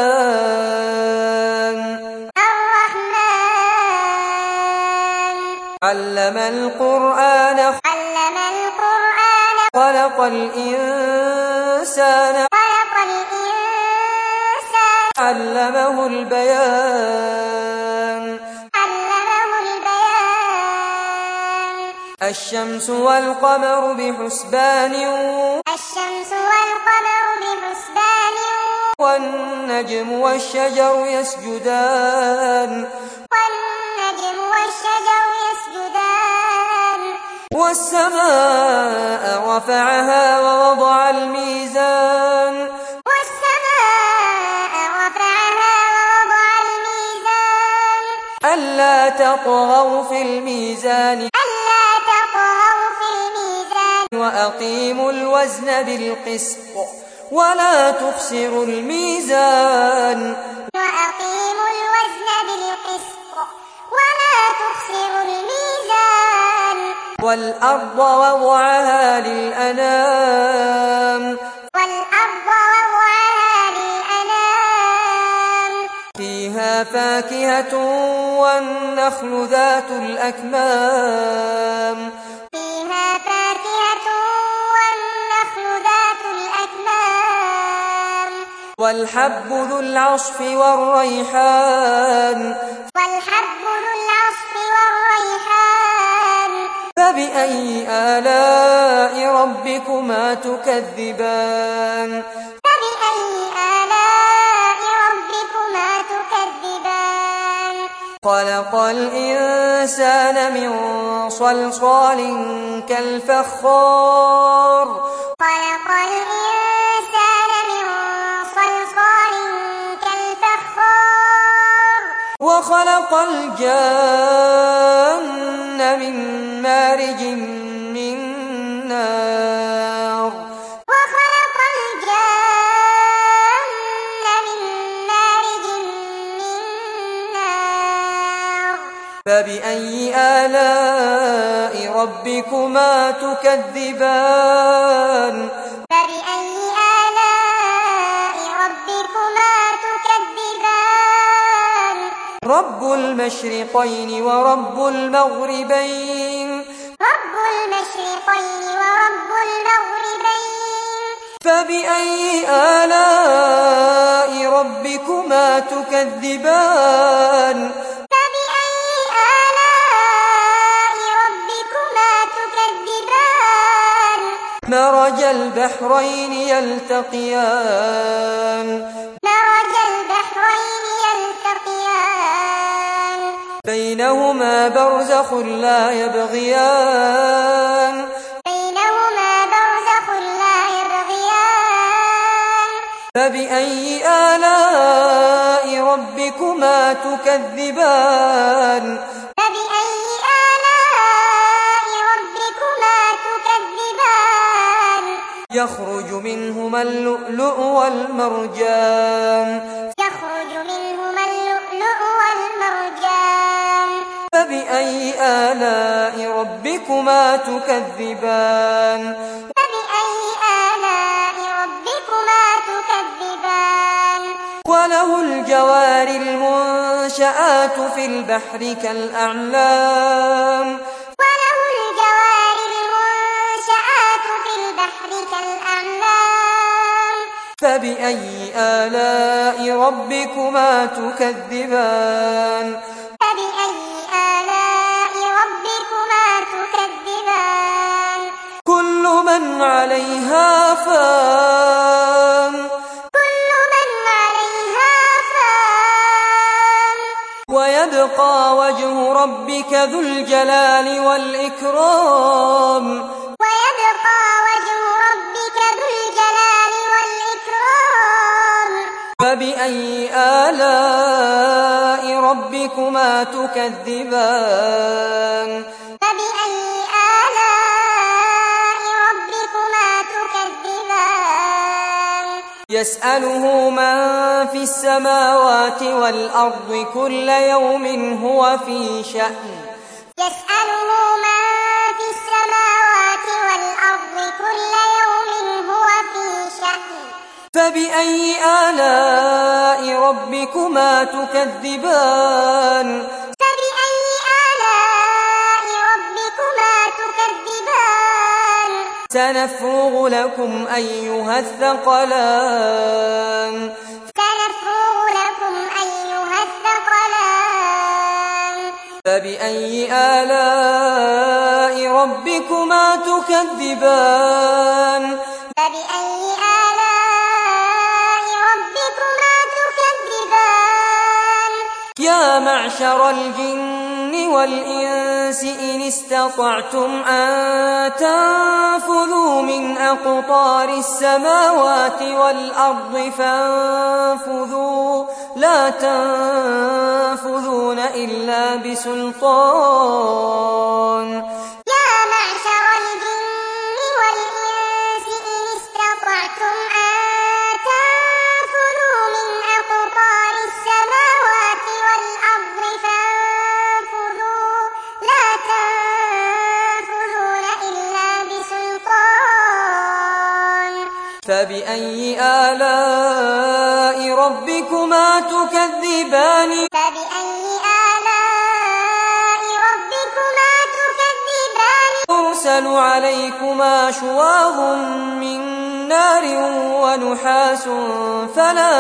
الرحمن علم القرآن علم القرآن خلق الإنسان خلق الإنسان علمه البيان علمه البيان الشمس والقمر بحسبان الشمس والقمر بحسبان والنجم والشجر يسجدان والنجم والشجر يسجدان والسماء رفعها ووضع الميزان والسماء تطغوا في الميزان ألا تطغوا في الميزان وأقيموا الوزن بالقسط ولا تخسروا الميزان وأقيموا الوزن بالقسط ولا تخسروا الميزان والأرض وضعها للأنام والأرض وضعها للأنام فيها فاكهة والنخل ذات الأكمام فيها فاكهة والنخل ذات الأكمام والحب ذو العصف والريحان والحب ذو العصف والريحان فبأي آلاء ربكما تكذبان فبأي آلاء ربكما تكذبان خلق الإنسان من صلصال كالفخار خلق الإنسان من صلصال كالفخار وخلق الجان من مارج من نار وخلق الجان من مارج من نار فبأي آلاء ربكما تكذبان فبأي آلاء ربكما تكذبان رب المشرقين ورب المغربين رب المشرقين ورب المغربين فبأي آلاء ربكما تكذبان فبأي آلاء ربكما تكذبان مرج البحرين يلتقيان مرج البحرين يلتقيان بينهما برزخ لا يبغيان بينهما برزخ لا يبغيان فبأي آلاء ربكما تكذبان فبأي آلاء ربكما تكذبان يخرج منهما اللؤلؤ والمرجان يخرج منهما اللؤلؤ والمرجان فبأي آلاء ربكما تكذبان فبأي آلاء ربكما تكذبان وله الجوار المنشآت في البحر كالأعلام وله الجوار المنشآت في البحر كالأعلام فبأي آلاء ربكما تكذبان فبأي آلاء ربكما تكذبان كل من عليها فان كل من عليها فان ويبقى وجه ربك ذو الجلال والإكرام ويبقى وجه ربك ذو الجلال والإكرام فبأي آلاء ربكما تكذبان فبأي آلاء ربكما تكذبان يسأله من في السماوات والأرض كل يوم هو في شأن يسأله من في السماوات والأرض كل يوم هو في شأن فبأي آلاء ربكما تكذبان فبأي آلاء ربكما تكذبان سنفرغ لكم أيها الثقلان سنفرغ لكم أيها الثقلان فبأي آلاء ربكما تكذبان فبأي آلاء ربكما تكذبان يا معشر الجن والإنس إن استطعتم أن تنفذوا من أقطار السماوات والأرض فانفذوا لا تنفذون إلا بسلطان يا معشر الجن والإنس إن استطعتم أن تنفذوا من أقطار السماوات والأرض فانفذوا لا تنفذون إلا بسلطان فبأي آلاء ربكما تكذبان فبأي آلاء ربكما تكذبان يرسل عليكما شواظ من نار ونحاس فلا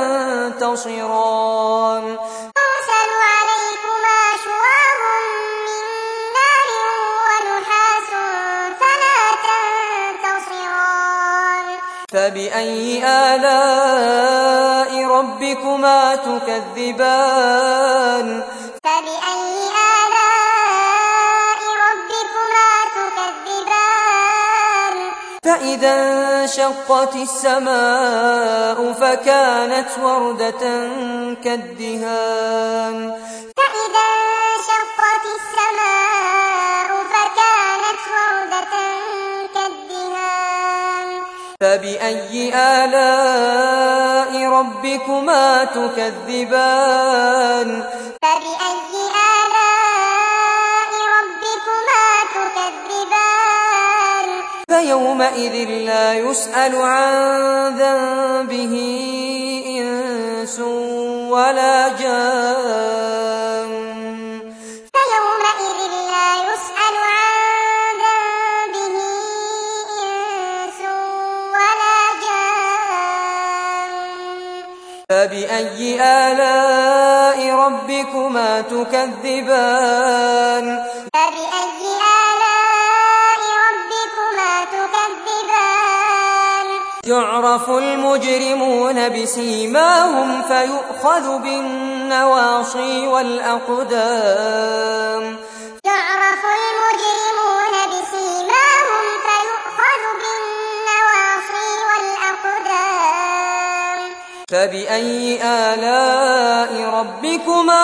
تنتصران يرسل عليكما شواظ من نار ونحاس فلا تنتصران فبأي آلاء ربكما تكذبان فبأي آلاء ربكما تكذبان فإذا انشقت السماء فكانت وردة كالدهان فإذا انشقت السماء فكانت وردة كالدهان فبأي آلاء ربكما تكذبان فبأي آلاء ربكما تكذبان فيومئذ لا يسأل عن ذنبه إنس ولا جان فيومئذ لا يسأل عن ذنبه إنس ولا جان فبأي آلاء ربكما تكذبان فبأي آلاء ربكما تكذبان يعرف المجرمون بسيماهم فيؤخذ بالنواصي والأقدام يعرف المجرمون بسيماهم فيؤخذ بالنواصي والأقدام فبأي آلاء ربكما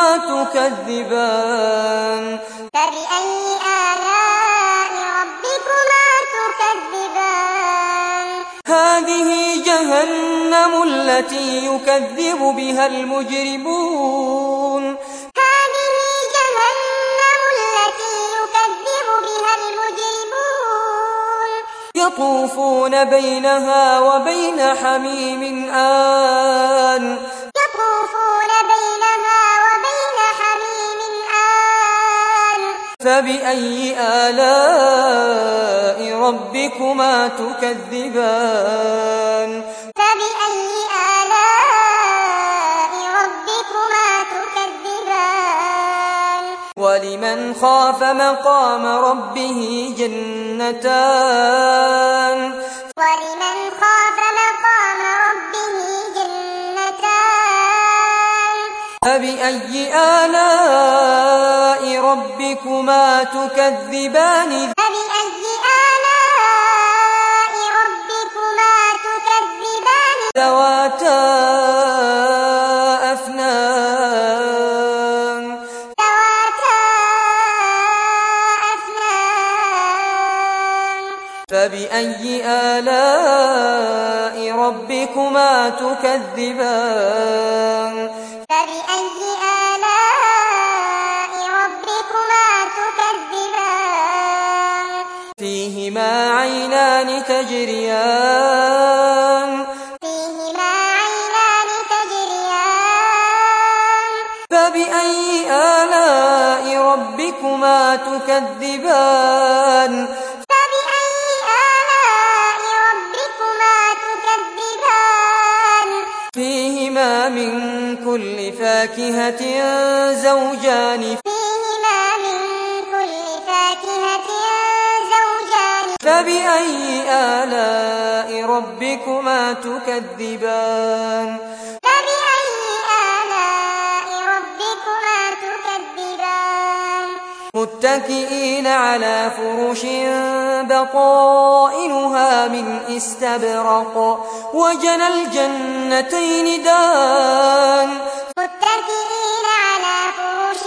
تكذبان فبأي آلاء ربكما تكذبان هذه جهنم التي يكذب بها المجرمون هذه جهنم التي يكذب بها المجرمون يطوفون بينها وبين حميم آن يطوفون بينها وبين حميم آن فبأي آلاء ربكما تكذبان فبأي آلاء ربكما تكذبان ولمن خاف مقام ربه جنتان ولمن خاف مقام ربه جنتان فبأي آلاء ربكما تكذبان فبأي آلاء ربكما تكذبان ذواتا أفنان ذواتا أفنان فبأي آلاء ربكما تكذبان فبأي آلاء ربكما تكذبان فيهما عينان تجريان فيهما عينان تجريان فبأي آلاء ربكما تكذبان فبأي آلاء ربكما تكذبان فيهما من كل فاكهة زوجان فيهما من كل فاكهة زوجان فبأي آلاء ربكما تكذبان فبأي آلاء ربكما تكذبان متكئين على فرش بطائنها من استبرق وجنى الجنتين دان متكئين على فرش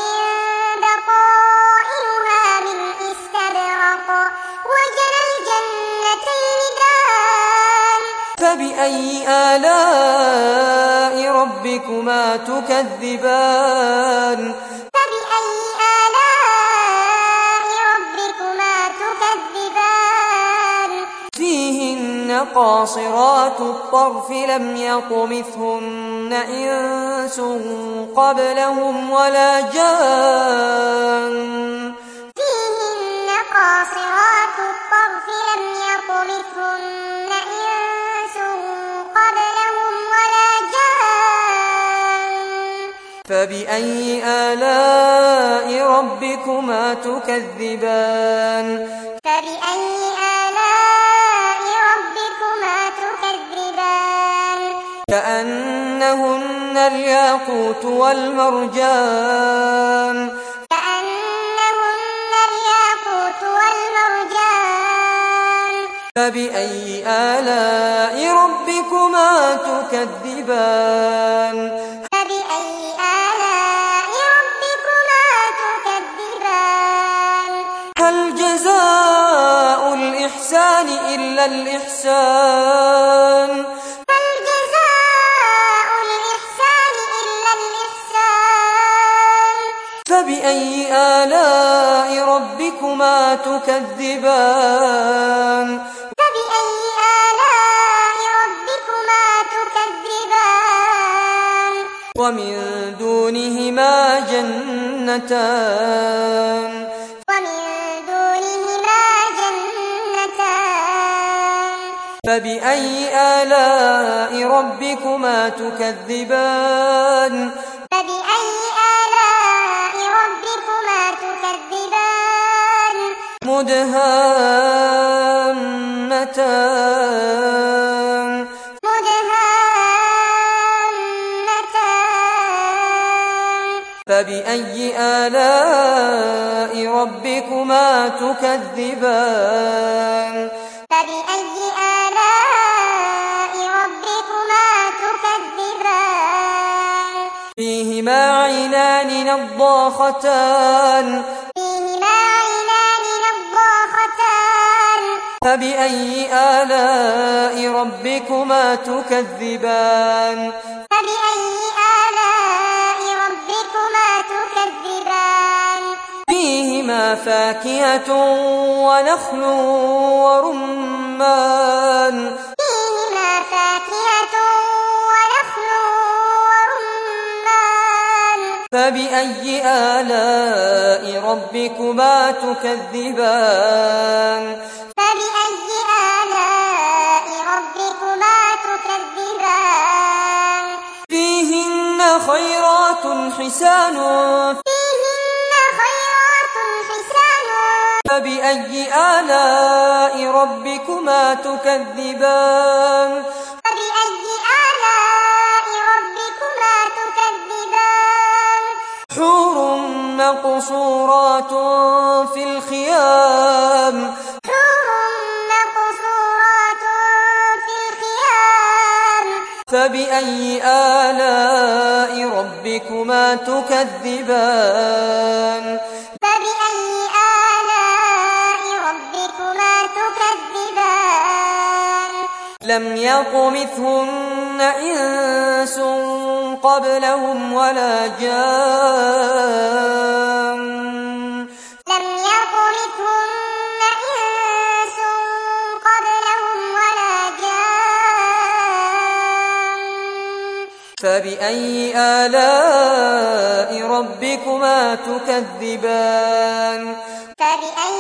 بطائنها من استبرق وجنى الجنتين دان فبأي آلاء ربكما تكذبان فبأي آلاء ربكما تكذبان فيهن قاصرات الطرف لم يطمثهن إنس قبلهم ولا جان فيهن قاصرات الطرف لم يطمثهن إنس قبلهم ولا جان فبأي آلاء ربكما تكذبان فبأي آلاء ربكما تكذبان كأنهن الياقوت والمرجان كأنهن الياقوت والمرجان فبأي آلاء ربكما تكذبان فبأي آلاء ربكما تكذبان هل جزاء الإحسان إلا الإحسان هل جزاء الإحسان إلا الإحسان فبأي آلاء ربكما تكذبان فبأي آلاء ربكما تكذبان ومن دونهما جنتان ومن دونهما جنتان فبأي آلاء ربكما تكذبان فبأي آلاء ربكما تكذبان مدهامتان مدهامتان فبأي آلاء ربكما تكذبان فبأي آلاء ربكما تكذبان فيهما عينان نضاختان فيهما عينان نضاختان فبأي آلاء ربكما تكذبان فبأي آلاء ربكما تكذبان فيهما فاكهة ونخل ورمان فيهما فاكهة ونخل ورمان فبأي آلاء ربكما تكذبان فبأي آلاء ربكما تكذبان فيهن خيرات حسان فيهن خيرات حسان فبأي آلاء ربكما تكذبان فبأي آلاء ربكما تكذبان حور مقصورات في الخيام حور مقصورات في الخيام فبأي آلاء ربكما تكذبان فبأي آلاء ربكما تكذبان لم يطمثهن إنس قبلهم ولا جان لم يطمثهن إنس قبلهم ولا جان فبأي آلاء ربكما تكذبان فبأي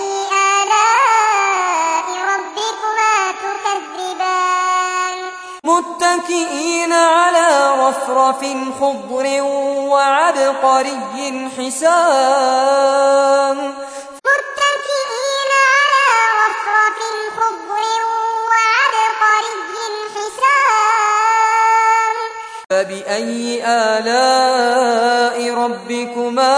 آلاء ربكما تكذبان متكئين على رفرف خضر وعبقري حسان متكئين على رفرف خضر وعبقري حسان فبأي آلاء ربكما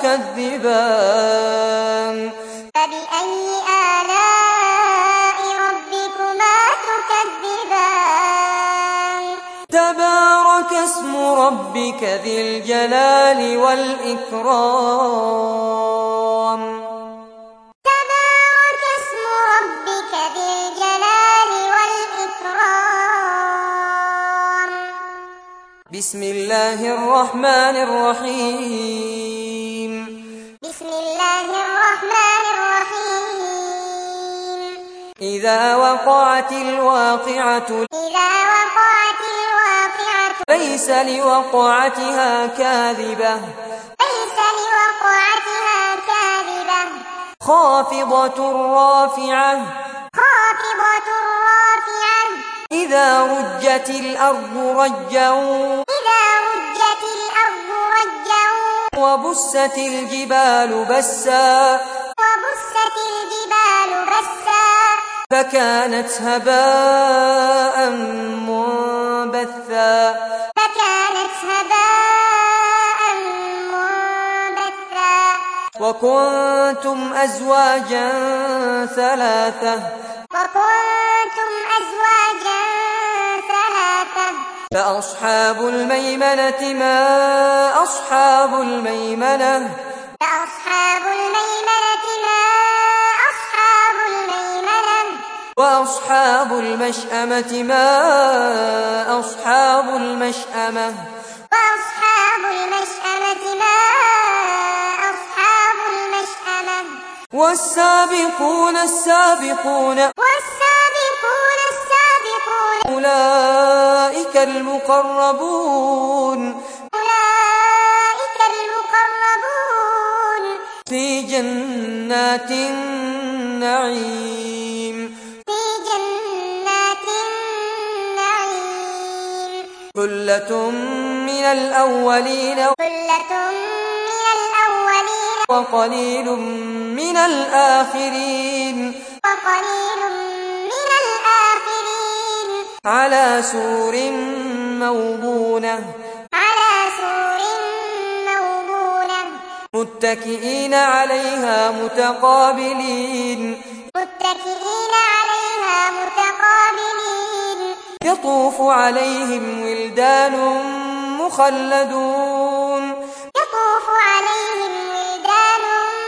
تكذبان فبأي آلاء ربكما تكذبان تبارك تبارك اسم ربك ذي الجلال والإكرام تبارك اسم ربك ذي الجلال والإكرام بسم الله الرحمن الرحيم بسم الله الرحمن الرحيم إذا وقعت الواقعة إذا وقعت الواقعة ليس لوقعتها كاذبة ليس لوقعتها كاذبة خافضة رافعة خافضة رافعة إذا رجت الأرض رجا إذا رجت الأرض رجا وبست الجبال بسا وبست الجبال بسا فكانت هباء منبثا فكانت هباء منبثا وكنتم أزواجا ثلاثة وكنتم أزواجا ثلاثة فأصحاب الميمنة ما أصحاب الميمنة فأصحاب الميمنة ما أصحاب الميمنة وأصحاب المشأمة ما أصحاب المشأمة وأصحاب المشأمة ما أصحاب المشأمة والسابقون السابقون والسابقون السابقون أولئك المقربون أولئك المقربون في جنات النعيم في جنات النعيم ثلة من الأولين ثلة من الأولين وقليل من الآخرين وقليل من الآخرين على سور موضونة على سور موضونة متكئين عليها متقابلين متكئين عليها متقابلين يطوف عليهم ولدان مخلدون يطوف عليهم ولدان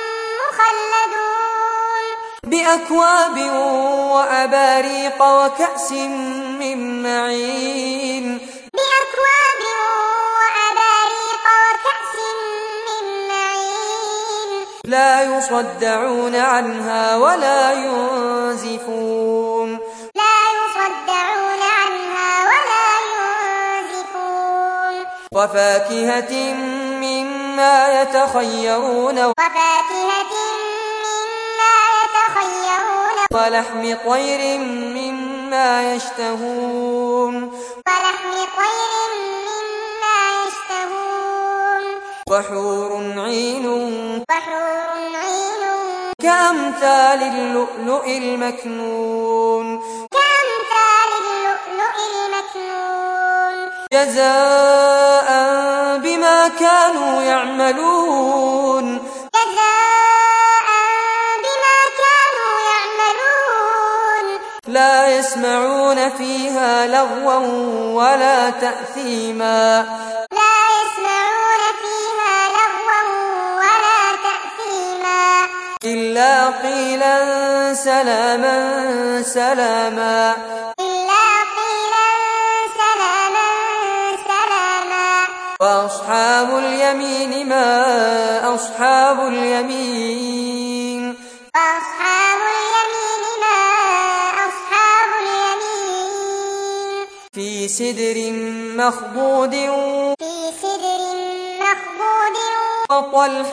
مخلدون بأكواب وأباريق وكأس من معين بأكواب وأباريق وكأس من معين لا يصدعون عنها ولا ينزفون لا يصدعون عنها ولا ينزفون وفاكهة مما يتخيرون وفاكهة مما يتخيرون ولحم طير مما يشتهون ولحم طير مما يشتهون وحور عين وحور عين كأمثال اللؤلؤ المكنون كأمثال اللؤلؤ المكنون جزاء بما كانوا يعملون جزاء بما كانوا يعملون لا يسمعون فيها لغوا ولا تأثيما لا يسمعون فيها لغوا ولا تأثيما إلا قيلا سلاما سلاما إلا قيلا سلاما سلاما وأصحاب اليمين ما أصحاب اليمين وأصحاب اليمين ما أصحاب اليمين في سدر مخضود في سدر مخضود وطلح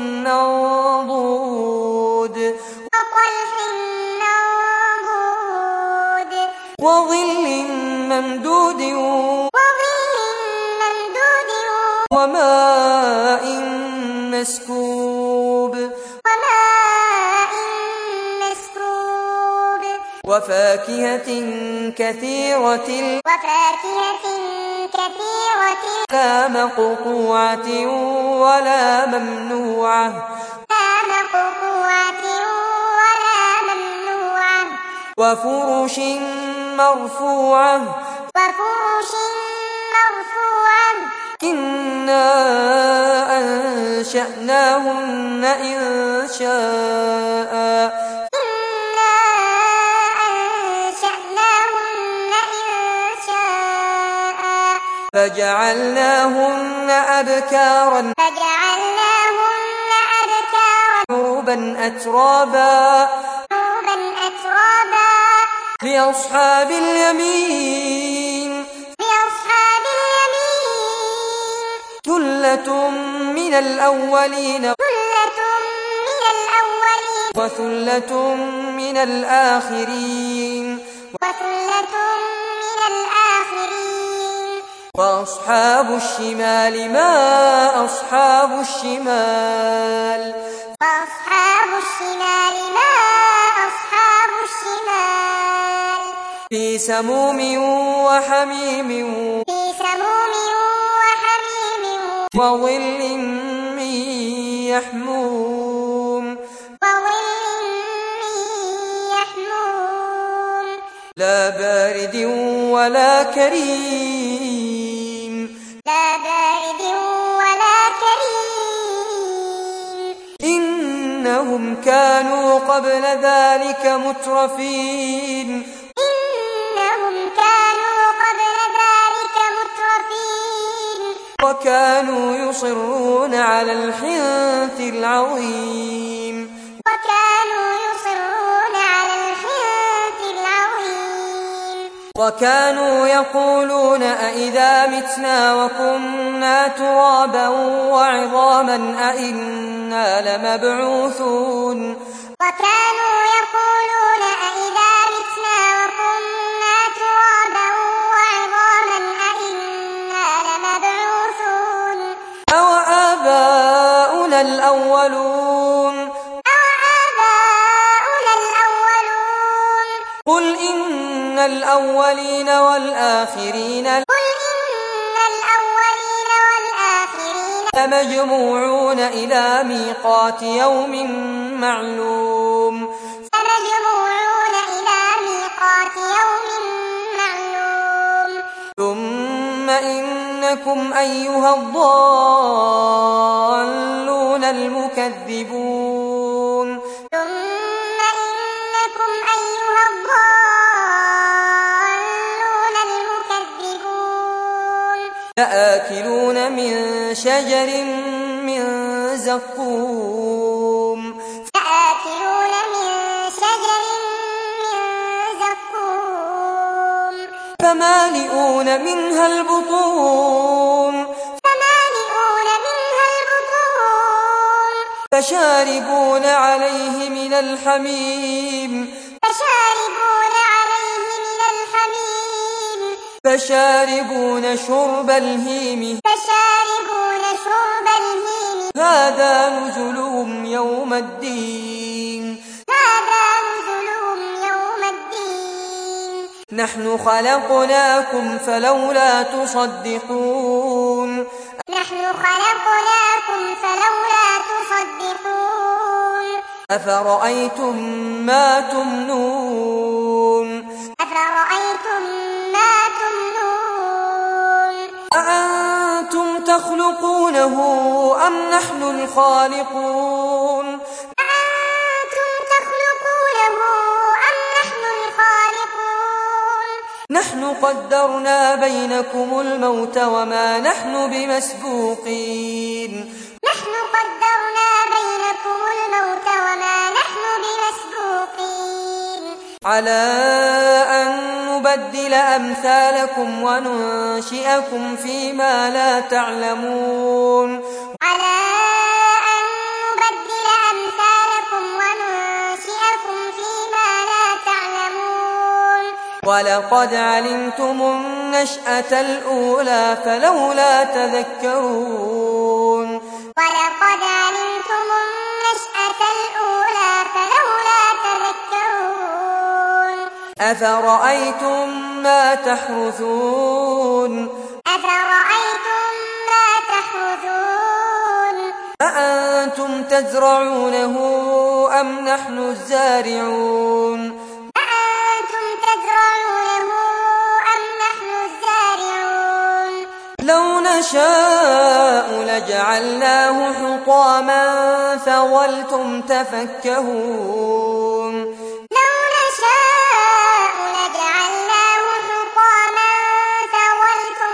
منضود وطلح منضود وظل ممدود وظل ممدود وماء مسكوب وماء مسكوب وفاكهة كثيرة وفاكهة كثيرة لا مقطوعة ولا ممنوعة لا مقطوعة ولا ممنوعة وفرش مرفوعة وفرش مرفوعة إنا أنشأناهن إنشاء إنا أنشأناهن إنشاء فجعلناهن أبكارا فجعلناهن أبكارا عربا أترابا عربا أترابا لأصحاب اليمين لأصحاب اليمين ثلة من الأولين ثلة من الأولين وثلة من الآخرين وثلة من الآخرين وأصحاب الشمال ما أصحاب الشمال وأصحاب الشمال ما أصحاب الشمال في سموم وحميم في سموم وحميم وظل من يحموم وظل من يحموم لا بارد ولا كريم لا بارد ولا كريم إنهم كانوا قبل ذلك مترفين إنهم كانوا قبل ذلك مترفين وكانوا يصرون على الحنث العظيم وكانوا يصرون على الحنث العظيم وكانوا يقولون أئذا متنا وكنا ترابا وعظاما أئنا لمبعوثون وكانوا يقولون أئذا متنا وكنا ترابا وعظاما أئنا لمبعوثون أوآباؤنا الأولون أوآباؤنا الأولون قل إن الأولين والآخرين قل إن الأولين والآخرين لمجموعون إلى ميقات يوم معلوم لمجموعون إلى ميقات يوم معلوم ثم إنكم أيها الضالون المكذبون ثم إنكم أيها الضالون المكذبون لآكلون من شجر من زقوم لآكلون من شجر من زقوم فمالئون منها البطون فمالئون منها البطون فشاربون عليه من الحميم فشاربون عليه من الحميم فشاربون شرب الهيم فشاربون شرب الهيم هذا نزلهم يوم الدين هذا نزلهم يوم الدين نحن خلقناكم فلولا تصدقون نحن خلقناكم فلولا تصدقون أفرأيتم ما تمنون أفرأيتم ما تمنون أأنتم تخلقونه أم نحن الخالقون أأنتم تخلقونه أم نحن الخالقون نحن قدرنا بينكم الموت وما نحن بمسبوقين نحن قدرنا بينكم الموت وما نحن بمسبوقين على أن نبدل أمثالكم وننشئكم فيما لا تعلمون على أن نبدل أمثالكم وننشئكم فيما لا تعلمون ولقد علمتم النشأة الأولى فلولا تذكرون ولقد علمتم النشأة الأولى فلولا تذكرون أفرأيتم ما تحرثون أفرأيتم ما تحرثون أأنتم تزرعونه أم نحن الزارعون أأنتم تزرعونه أم نحن الزارعون لو نشاء لجعلناه حطاما فظلتم تفكهون لو نشاء لجعلناه حطاما فظلتم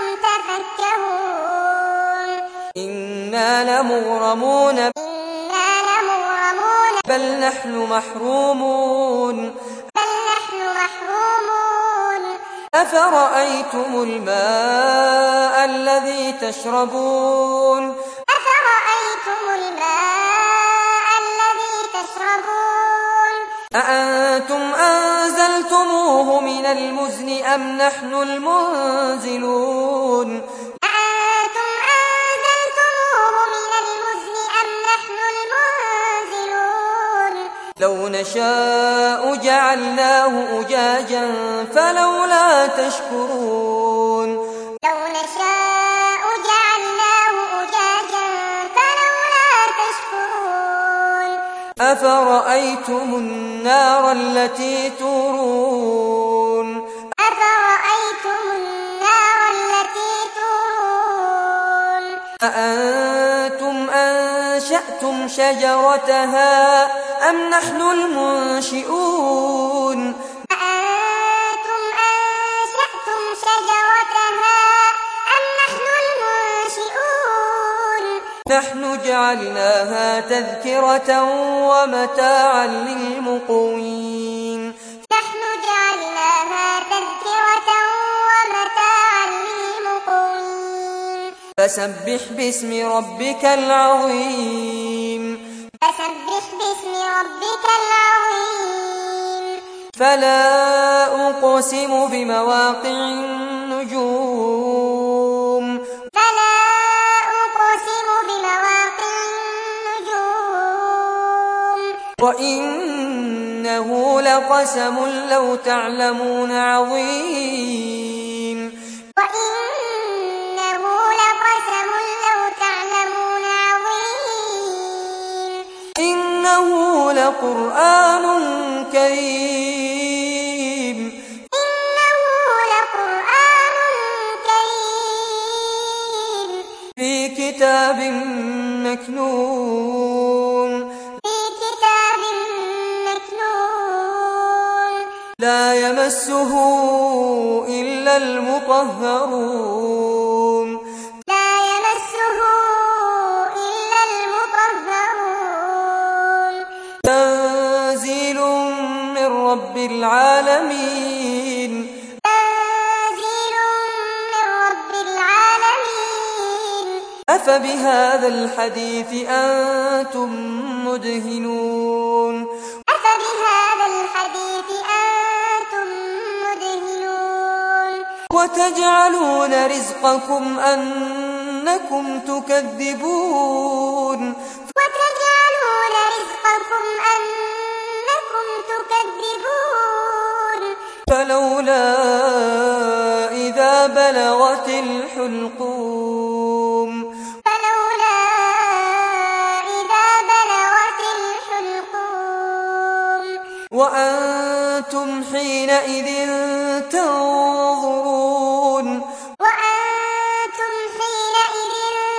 تفكهون إنا لمغرمون إنا لمغرمون بل نحن محرومون بل نحن محرومون أفرأيتم الماء الذي تشربون أفرأيتم الماء الذي تشربون أأنتم أنزلتموه من المزن أم نحن المنزلون أأنتم أنزلتموه من المزن أم نحن المنزلون لو نشاء جعلناه أجاجا فلولا تشكرون لو نشاء جعلناه أجاجا فلولا تشكرون أفرأيتم النار التي تورون أفرأيتم النار التي تورون أأنتم أنشأتم شجرتها أم نحن المنشئون أأنتم أنشأتم شجرتها أم نحن المنشئون نحن جعلناها تذكرة ومتاعا للمقوين نحن جعلناها تذكرة ومتاعا للمقوين فسبح باسم ربك العظيم فسبح باسم ربك العظيم فلا أقسم بمواقع النجوم فلا أقسم بمواقع النجوم وإنه لقسم لو تعلمون عظيم وإنه لقسم لو تعلمون عظيم إنه لقرآن كريم إنه لقرآن كريم في كتاب مكنون في كتاب مكنون لا يمسه إلا المطهرون لا يمسه إلا المطهرون تنزيل من رب العالمين تنزيل من رب العالمين أفبهذا الحديث أنتم مدهنون أفبهذا الحديث أنتم مدهنون وتجعلون رزقكم أنكم تكذبون وتجعلون رزقكم أنكم تكذبون فلولا إذا بلغت الحلقوم فلولا إذا بلغت الحلقوم وأنتم حينئذ تنظرون وأنتم حينئذ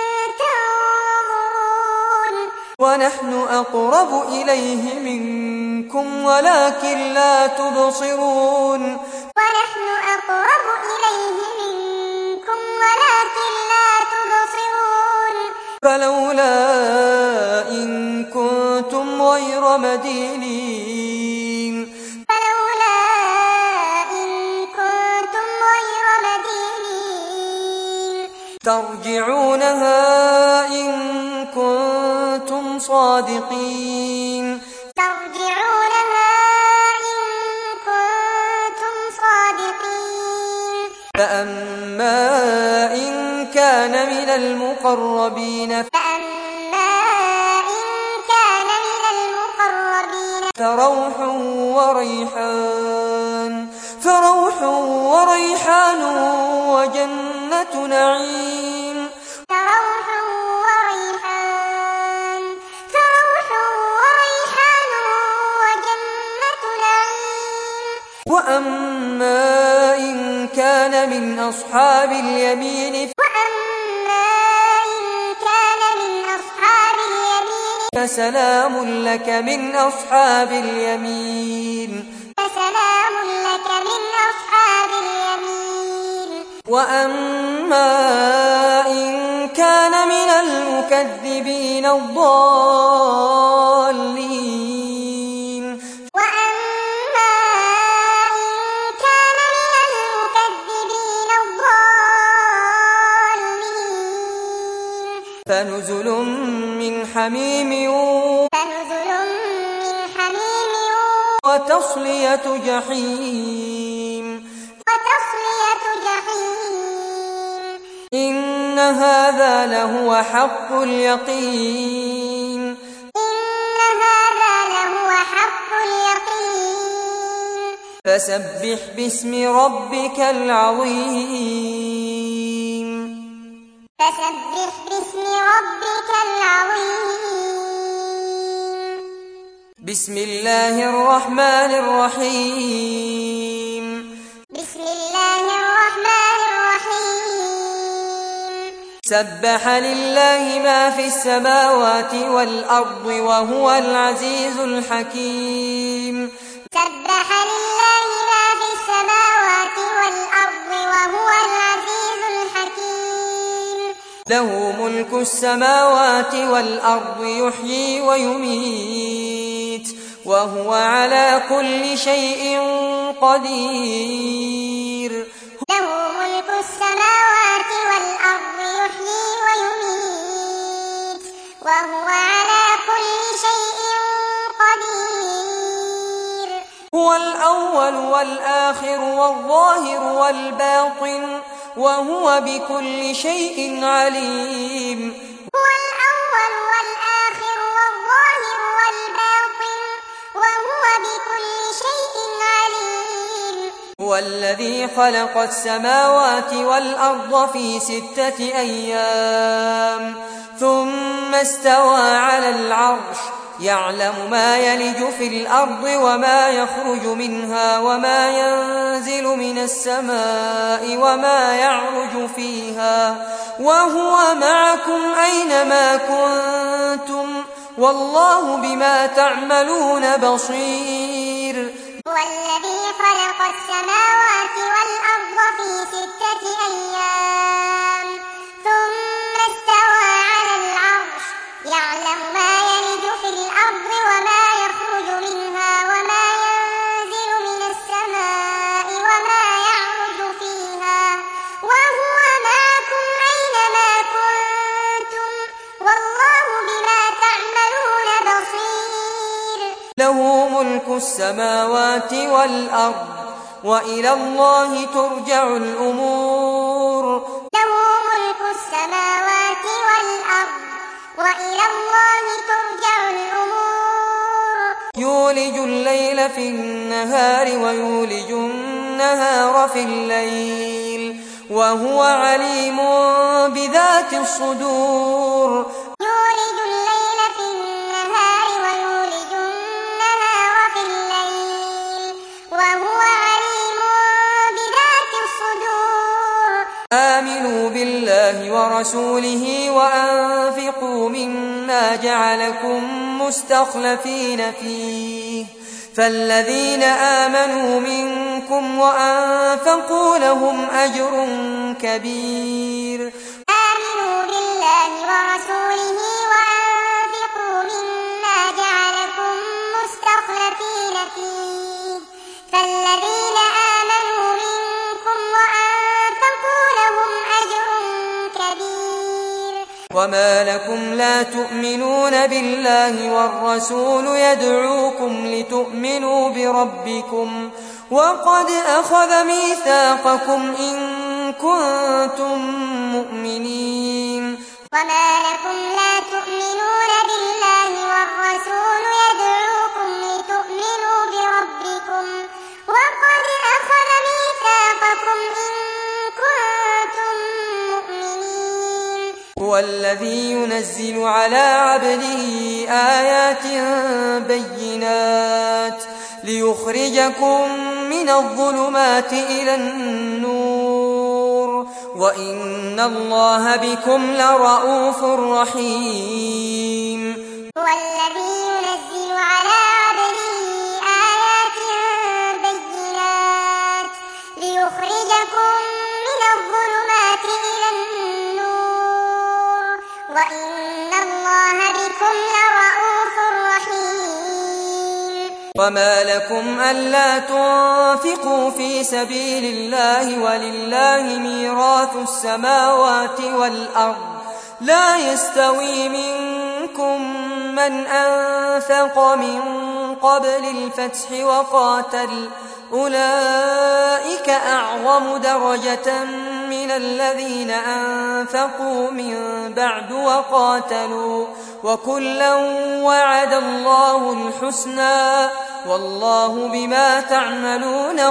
تنظرون ونحن أقرب إليه منكم ولكن لا تبصرون ونحن أقرب إليه منكم ولكن لا تبصرون فلولا إن كنتم غير مدينين فلولا إن كنتم غير مدينين ترجعونها إن كنتم صادقين ترجعونها إن كنتم صادقين فأما إن كان من المقربين فأما إن كان من المقربين فروح وريحان فروح وريحان وجنة نعيم فروح وريحان فروح وريحان وجنة نعيم وأما إن كان من أصحاب اليمين وأما فسلام لك من أصحاب اليمين فسلام لك من أصحاب اليمين وأما إن كان من المكذبين الضالين وأما إن كان من المكذبين الضالين فنزل من حميم فنزل من حميم وتصلية جحيم وتصلية جحيم إن هذا لهو حق اليقين إن هذا لهو حق اليقين فسبح باسم ربك العظيم فسبح باسم ربك العظيم بسم الله الرحمن الرحيم بسم الله الرحمن الرحيم سبح لله ما في السماوات والأرض وهو العزيز الحكيم سبح لله ما في السماوات والأرض وهو العزيز الحكيم له ملك السماوات والأرض يحيي ويميت وهو على كل شيء قدير له ملك السماوات والأرض يحيي ويميت وهو على كل شيء قدير هو الأول والآخر والظاهر والباطن وهو بكل شيء عليم هو الأول والآخر والظاهر والباطن وهو بكل شيء عليم هو الذي خلق السماوات والأرض في ستة أيام ثم استوى على العرش يعلم ما يلج في الأرض وما يخرج منها وما ينزل من السماء وما يعرج فيها وهو معكم أينما كنتم والله بما تعملون بصير هو الذي خلق السماوات والأرض في ستة أيام ثم استوى على العرش يعلم ما يلج في الأرض وما يخرج منها وما ينزل من السماء وما يعرج فيها وهو معكم أينما كنتم والله بما تعملون بصير له ملك السماوات والأرض وإلى الله ترجع الأمور له ملك السماوات والأرض وإلى الله ترجع الأمور يولج الليل في النهار ويولج النهار في الليل وهو عليم بذات الصدور يولج الليل في النهار ويولج النهار في الليل وهو عليم بذات الصدور آمنوا بالله ورسوله وأنفقوا مما جعلكم مستخلفين فيه فالذين آمنوا منكم وأنفقوا لهم أجر كبير آمنوا بالله ورسوله وأنفقوا مما جعلكم مستخلفين فيه فالذين آمنوا منكم وأنفقوا لهم أجر كبير وما لكم لا تؤمنون بالله والرسول يدعوكم لتؤمنوا بربكم وقد أخذ ميثاقكم إن كنتم مؤمنين وما لكم لا تؤمنون بالله والرسول يدعوكم لتؤمنوا بربكم وقد أخذ ميثاقكم إن كنتم مؤمنين هو الذي ينزل على عبده آيات بينات ليخرجكم من الظلمات إلى النور وإن الله بكم لرءوف رحيم هو الذي ينزل على عبده آيات بينات ليخرجكم من الظلمات إلى النور وإن الله بكم لرءوف رحيم. وما لكم ألا تنفقوا في سبيل الله ولله ميراث السماوات والأرض لا يستوي منكم من أنفق من قبل الفتح وقاتل أولئك أعظم درجة من الذين أنفقوا من بعد وقاتلوا وكلا وعد الله الحسنى والله بما تعملون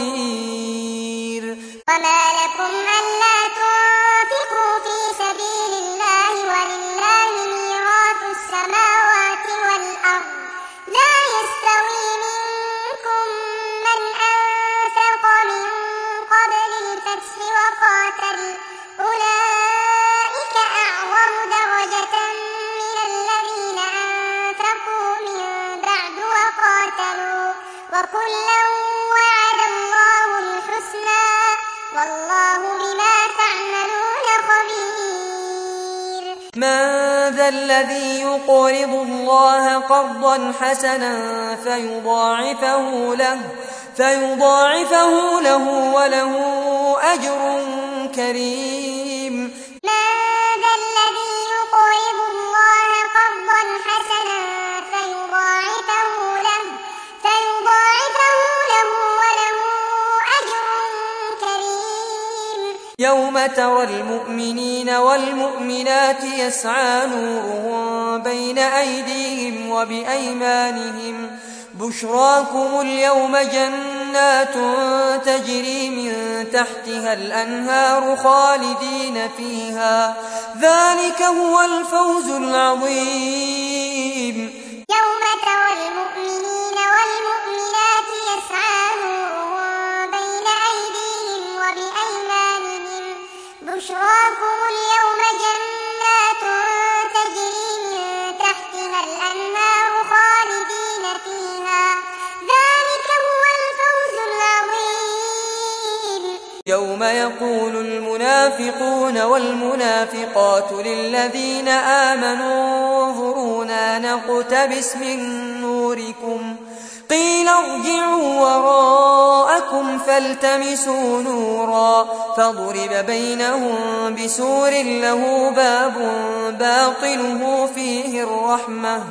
خبير. وما لكم ألا تنفقوا في سبيل الله ولله ميراث السماوات والأرض لا يستوي منكم من أنفق من قبل الفتح وقاتل أولئك أعظم درجة من الذين أنفقوا من بعد وقاتلوا وكلا وعد الله الحسنى والله بما تعملون خبير. من ذا الذي يقرض الله قرضا حسنا فيضاعفه له فيضاعفه له وله أجر كريم. من ذا الذي يقرض الله قرضا حسنا فيضاعفه له فيضاعفه له وله أجر كريم. يوم ترى المؤمنين والمؤمنات يسعى نورهم بين أيديهم وبأيمانهم بشراكم اليوم جنات تجري من تحتها الأنهار خالدين فيها ذلك هو الفوز العظيم. يوم ترى المؤمنين والمؤمنات يسعى نورهم بين أيديهم وبأيمانهم بشراكم اليوم جنات تجري من تحتها الأنهار خالدين فيها ذلك هو الفوز العظيم. يوم يقول المنافقون والمنافقات للذين آمنوا انظرونا نقتبس من نوركم قيل ارجعوا وراءكم فالتمسوا نورا فضرب بينهم بسور له باب باطنه فيه الرحمة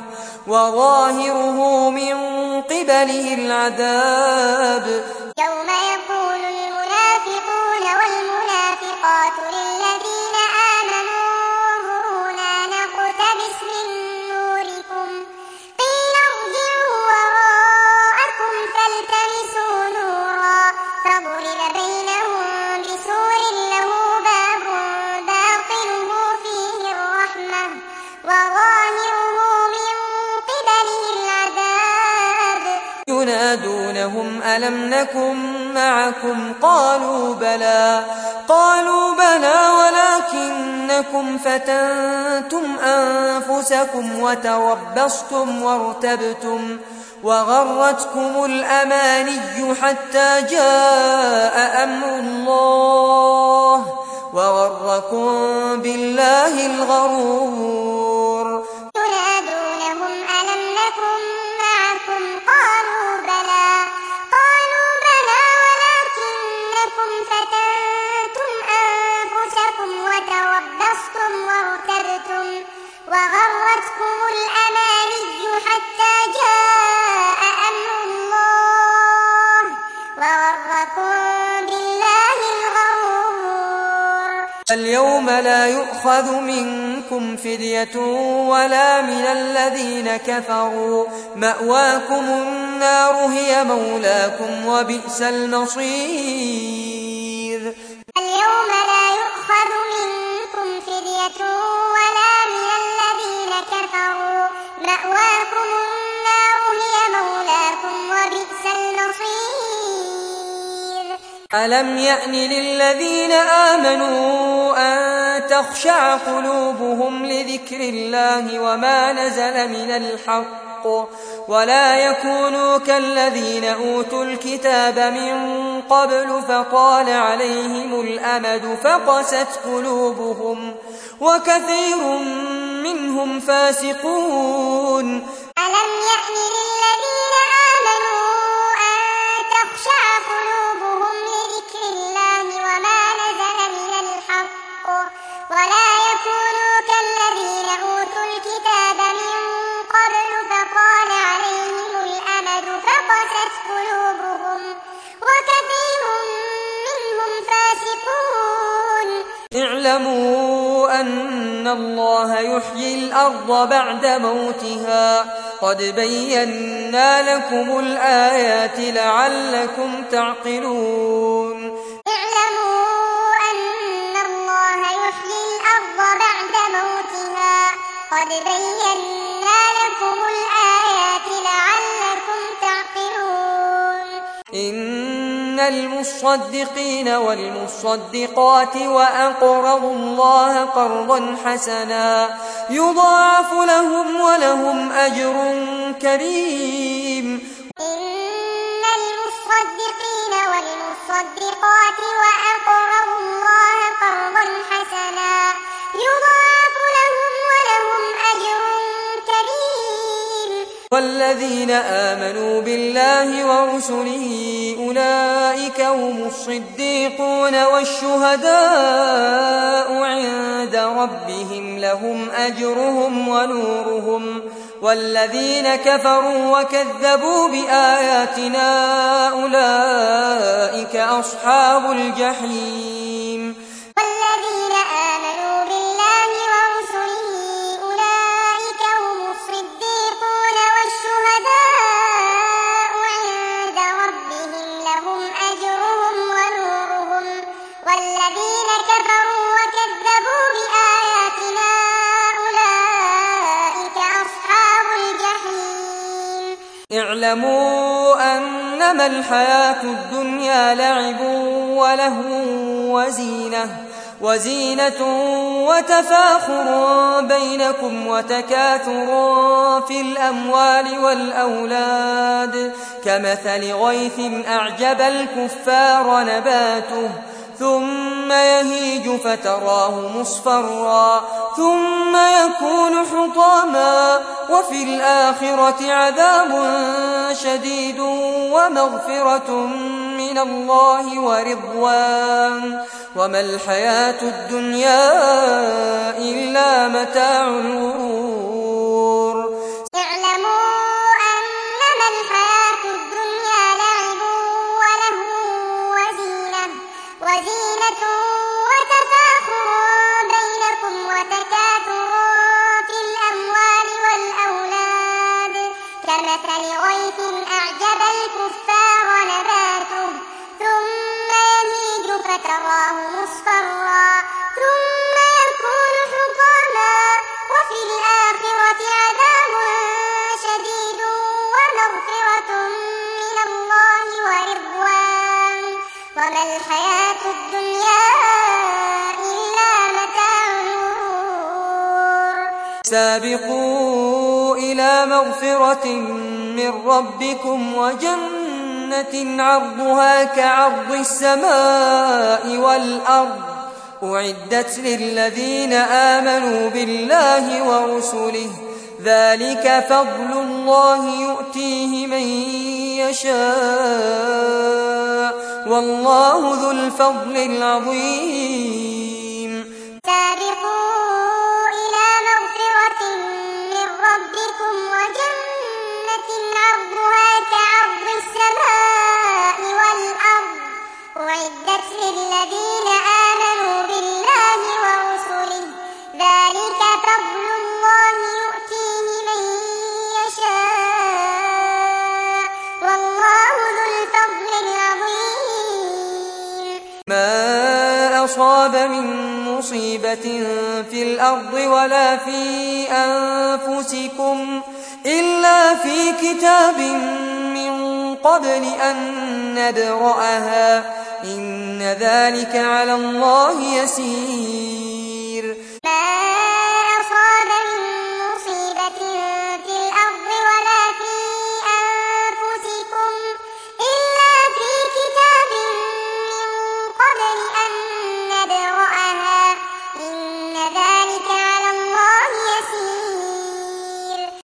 وظاهره من قبله العذاب. يوم يقول المنافقون والمنافقات للذين آمنوا انظرونا نقتبس من نوركم قيل ارجعوا وراءكم فالتمسوا نورا فضرب بينهم بسور له باب باطنه فيه الرحمة وظاهره من قبله العذاب. ينادونهم ألم نكن معكم قالوا بلى قالوا بلى ولكنكم فتنتم أنفسكم وتربصتم وارتبتم وغرتكم الأماني حتى جاء أمر الله وغركم بالله الغرور. ينادونهم ألم نكن معكم قالوا بلى قالوا بلى ولكنكم فتنتم أنفسكم وتربصتم وارتبتم وغرتكم الأماني حتى جاء أمر الله وغركم بالله الغرور. اليوم لا يؤخذ منكم فدية ولا من الذين كفروا مأواكم النار هي مولاكم وبئس المصير. اليوم لا يؤخذ منكم فدية ولا من الذين كفروا مأواكم النار هي مولاكم وبئس المصير. ألم يأن للذين آمنوا أن تخشع قلوبهم لذكر الله وما نزل من الحق ولا يكونوا كالذين أوتوا الكتاب من قبل فطال عليهم الأمد فقست قلوبهم وكثير منهم فاسقون. ألم يأن للذين آمنوا أن تخشع قلوبهم لذكر الله وما نزل من الحق ولا يكونوا كالذين أوتوا الكتاب من قبل فطال عليهم الأمد فقست قلوبهم وكثير منهم فاسقون. اعلموا أن الله يحيي الأرض بعد موتها قد بينا لكم الآيات لعلكم تعقلون. اعلموا أن الله يحيي الأرض بعد موتها قد بينا لكم الآيات لعلكم تعقلون. إن المصدقين والمصدقات وأقرضوا الله قرضا حسنا يضاعف لهم ولهم أجر كريم. إن المصدقين والمصدقات وأقرضوا الله قرضا حسنا يضاعف لهم ولهم أجر كريم. والذين آمنوا بالله ورسله أولئك هم الصديقون والشهداء عند ربهم لهم أجرهم ونورهم. والذين كفروا وكذبوا بآياتنا أولئك أصحاب الجحيم. والذين آمنوا بالله ورسله أولئك هم الصديقون والشهداء عند ربهم لهم أجرهم ونورهم. والذين كفروا وكذبوا بآياتنا أولئك أصحاب الجحيم. اعلموا أنما الحياة الدنيا لعب ولهو وزينة وزينة وتفاخر بينكم وتكاثر في الأموال والأولاد كمثل غيث أعجب الكفار نباته ثم يهيج فتراه مصفرا ثم يكون حطاما وفي الآخرة عذاب شديد ومغفرة من الله ورضوان وما الحياة الدنيا إلا متاع الغرور. اعلموا أنما الحياة الدنيا لعب ولهو وزينة وزينة وتفاخر بينكم وتكاثر في الأموال والأولاد كمثل غيث أعجب الكفار نباته ثم يهيج فتراه مصفرا ثم يكون حطاما وفي الآخرة عذاب شديد ومغفرة من الله ورضوان وما الحياة الدنيا إلا متاع الغرور. سابقوا إلى مغفرة من ربكم وجنة عرضها كعرض السماء والأرض أعدت للذين آمنوا بالله ورسله ذلك فضل الله يؤتيه من يشاء والله ذو الفضل العظيم. سابقوا إلى مغفرة من ربكم وجنة عرضها كعرض السماء والأرض أعدت للذين آمنوا بالله ورسله ذلك فضل الله يؤتيه من يشاء والله ذو الفضل العظيم. ما أصاب من مصيبة في الأرض ولا في أنفسكم إلا في كتاب من قبل أن نبرأها إن ذلك على الله يسير.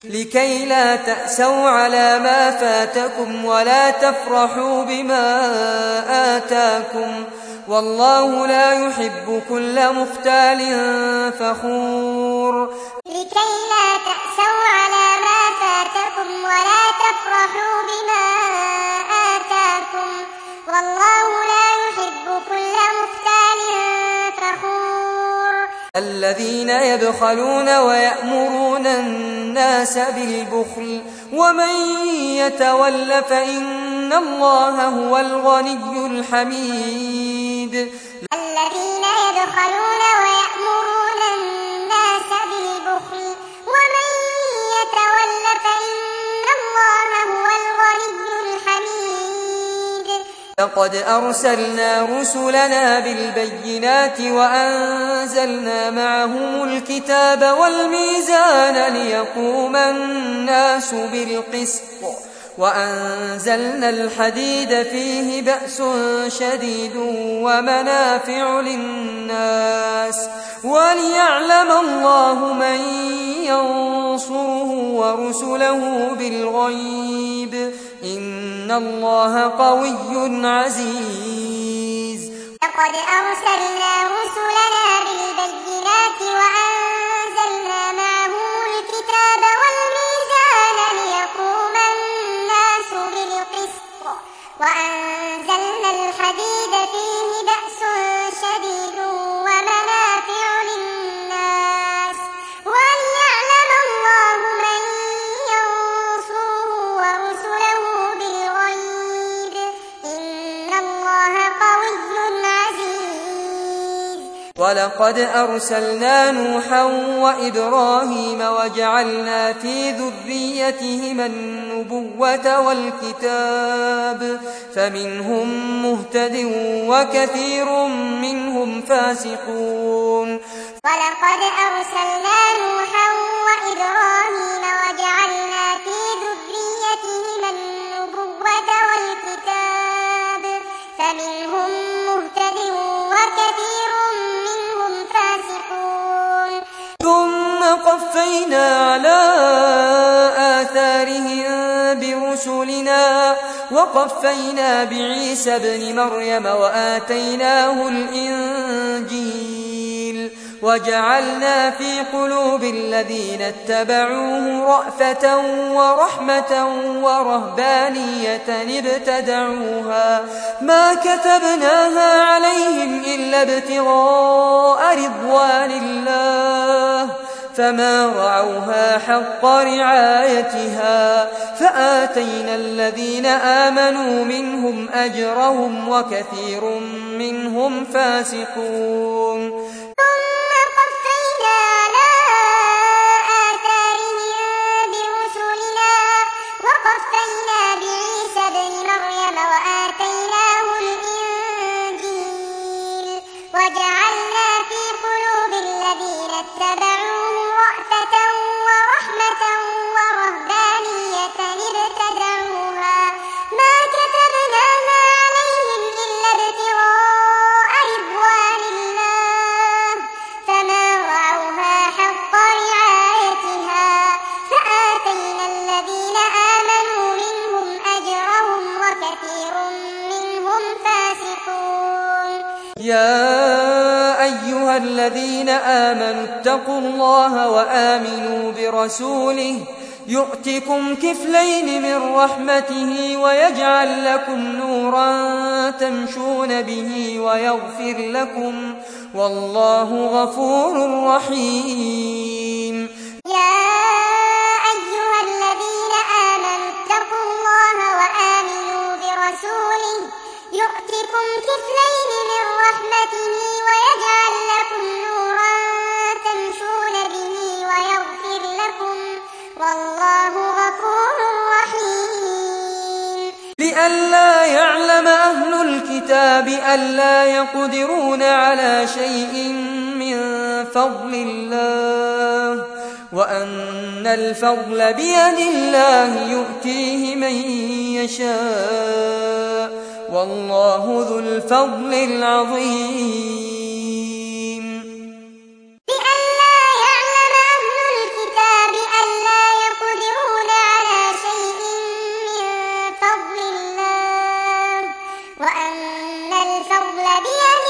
لكي لا تأسوا على ما فاتكم ولا تفرحوا بما آتاكم والله لا يحب كل مختال فخور لكي لا تأسوا على ما فاتكم ولا تفرحوا بما آتاكم والله لا يحب كل مختال فخور الذين يبخلون ويأمرون الناس بالبخل ومن يتول فإن الله هو الغني الحميد الذين يبخلون ويأمرون الناس بالبخل ومن يتول فإن الله هو الغني الحميد لقد أرسلنا رسلنا بالبينات وأنزلنا معهم الكتاب والميزان ليقوم الناس بالقسط وأنزلنا الحديد فيه بأس شديد ومنافع للناس وليعلم الله من ينصره ورسله بالغيب إن الله قوي عزيز لقد أرسلنا رسلنا بالبينات وأنزلنا معهم الكتاب والميزان ليقوم الناس بالقسط وأنزلنا الحديد فيه بأس شديد ومنافع للناس وليعلم الله من ينصره ورسله بالغيب إن الله قوي عزيز ولقد أرسلنا نوحا وإبراهيم وجعلنا في ذريتهما النبوة والكتاب فمنهم مهتد وكثير منهم فاسقون ولقد أرسلنا نوحا وإبراهيم وجعلنا في ذريتهما النبوة والكتاب فمنهم مهتد وكثير منهم فاسقون ثم قفينا على آثارهم برسلنا وقفينا بعيسى ابن مريم وآتيناه الإنجيل وجعلنا في قلوب الذين اتبعوه رأفة ورحمة ورهبانية ابتدعوها ما كتبناها عليهم إلا ابتغاء رضوان الله فما رعوها حق رعايتها فآتينا الذين آمنوا منهم أجرهم وكثير منهم فاسقون ثم قفينا على آثارهم برسلنا وقفينا بعيسى ابن مريم وآتيناه الإنجيل وجعلنا في قلوب الذين اتبعوه رأفة ورحمة ورهبانية ابتدعوها ما كتبناها عليهم إلا ابتغاء رضوان الله فما رعوها حق رعايتها فآتينا الذين آمنوا منهم أجرهم وكثير منهم فاسقون يا أيها الذين آمنوا اتقوا الله وآمنوا برسوله يؤتكم كفلين من رحمته ويجعل لكم نورا تمشون به ويغفر لكم والله غفور رحيم يا أيها الذين آمنوا اتقوا الله وآمنوا برسوله يؤتكم كفلين من رحمته ويجعل لكم نورا تمشون به ويغفر لكم والله غفور رحيم لئلا يعلم أهل الكتاب ألا يقدرون على شيء من فضل الله وأن الفضل بيد الله يؤتيه من يشاء والله ذو الفضل العظيم لئلا يعلم أهل الكتاب ألا يقدرون الفضل بيده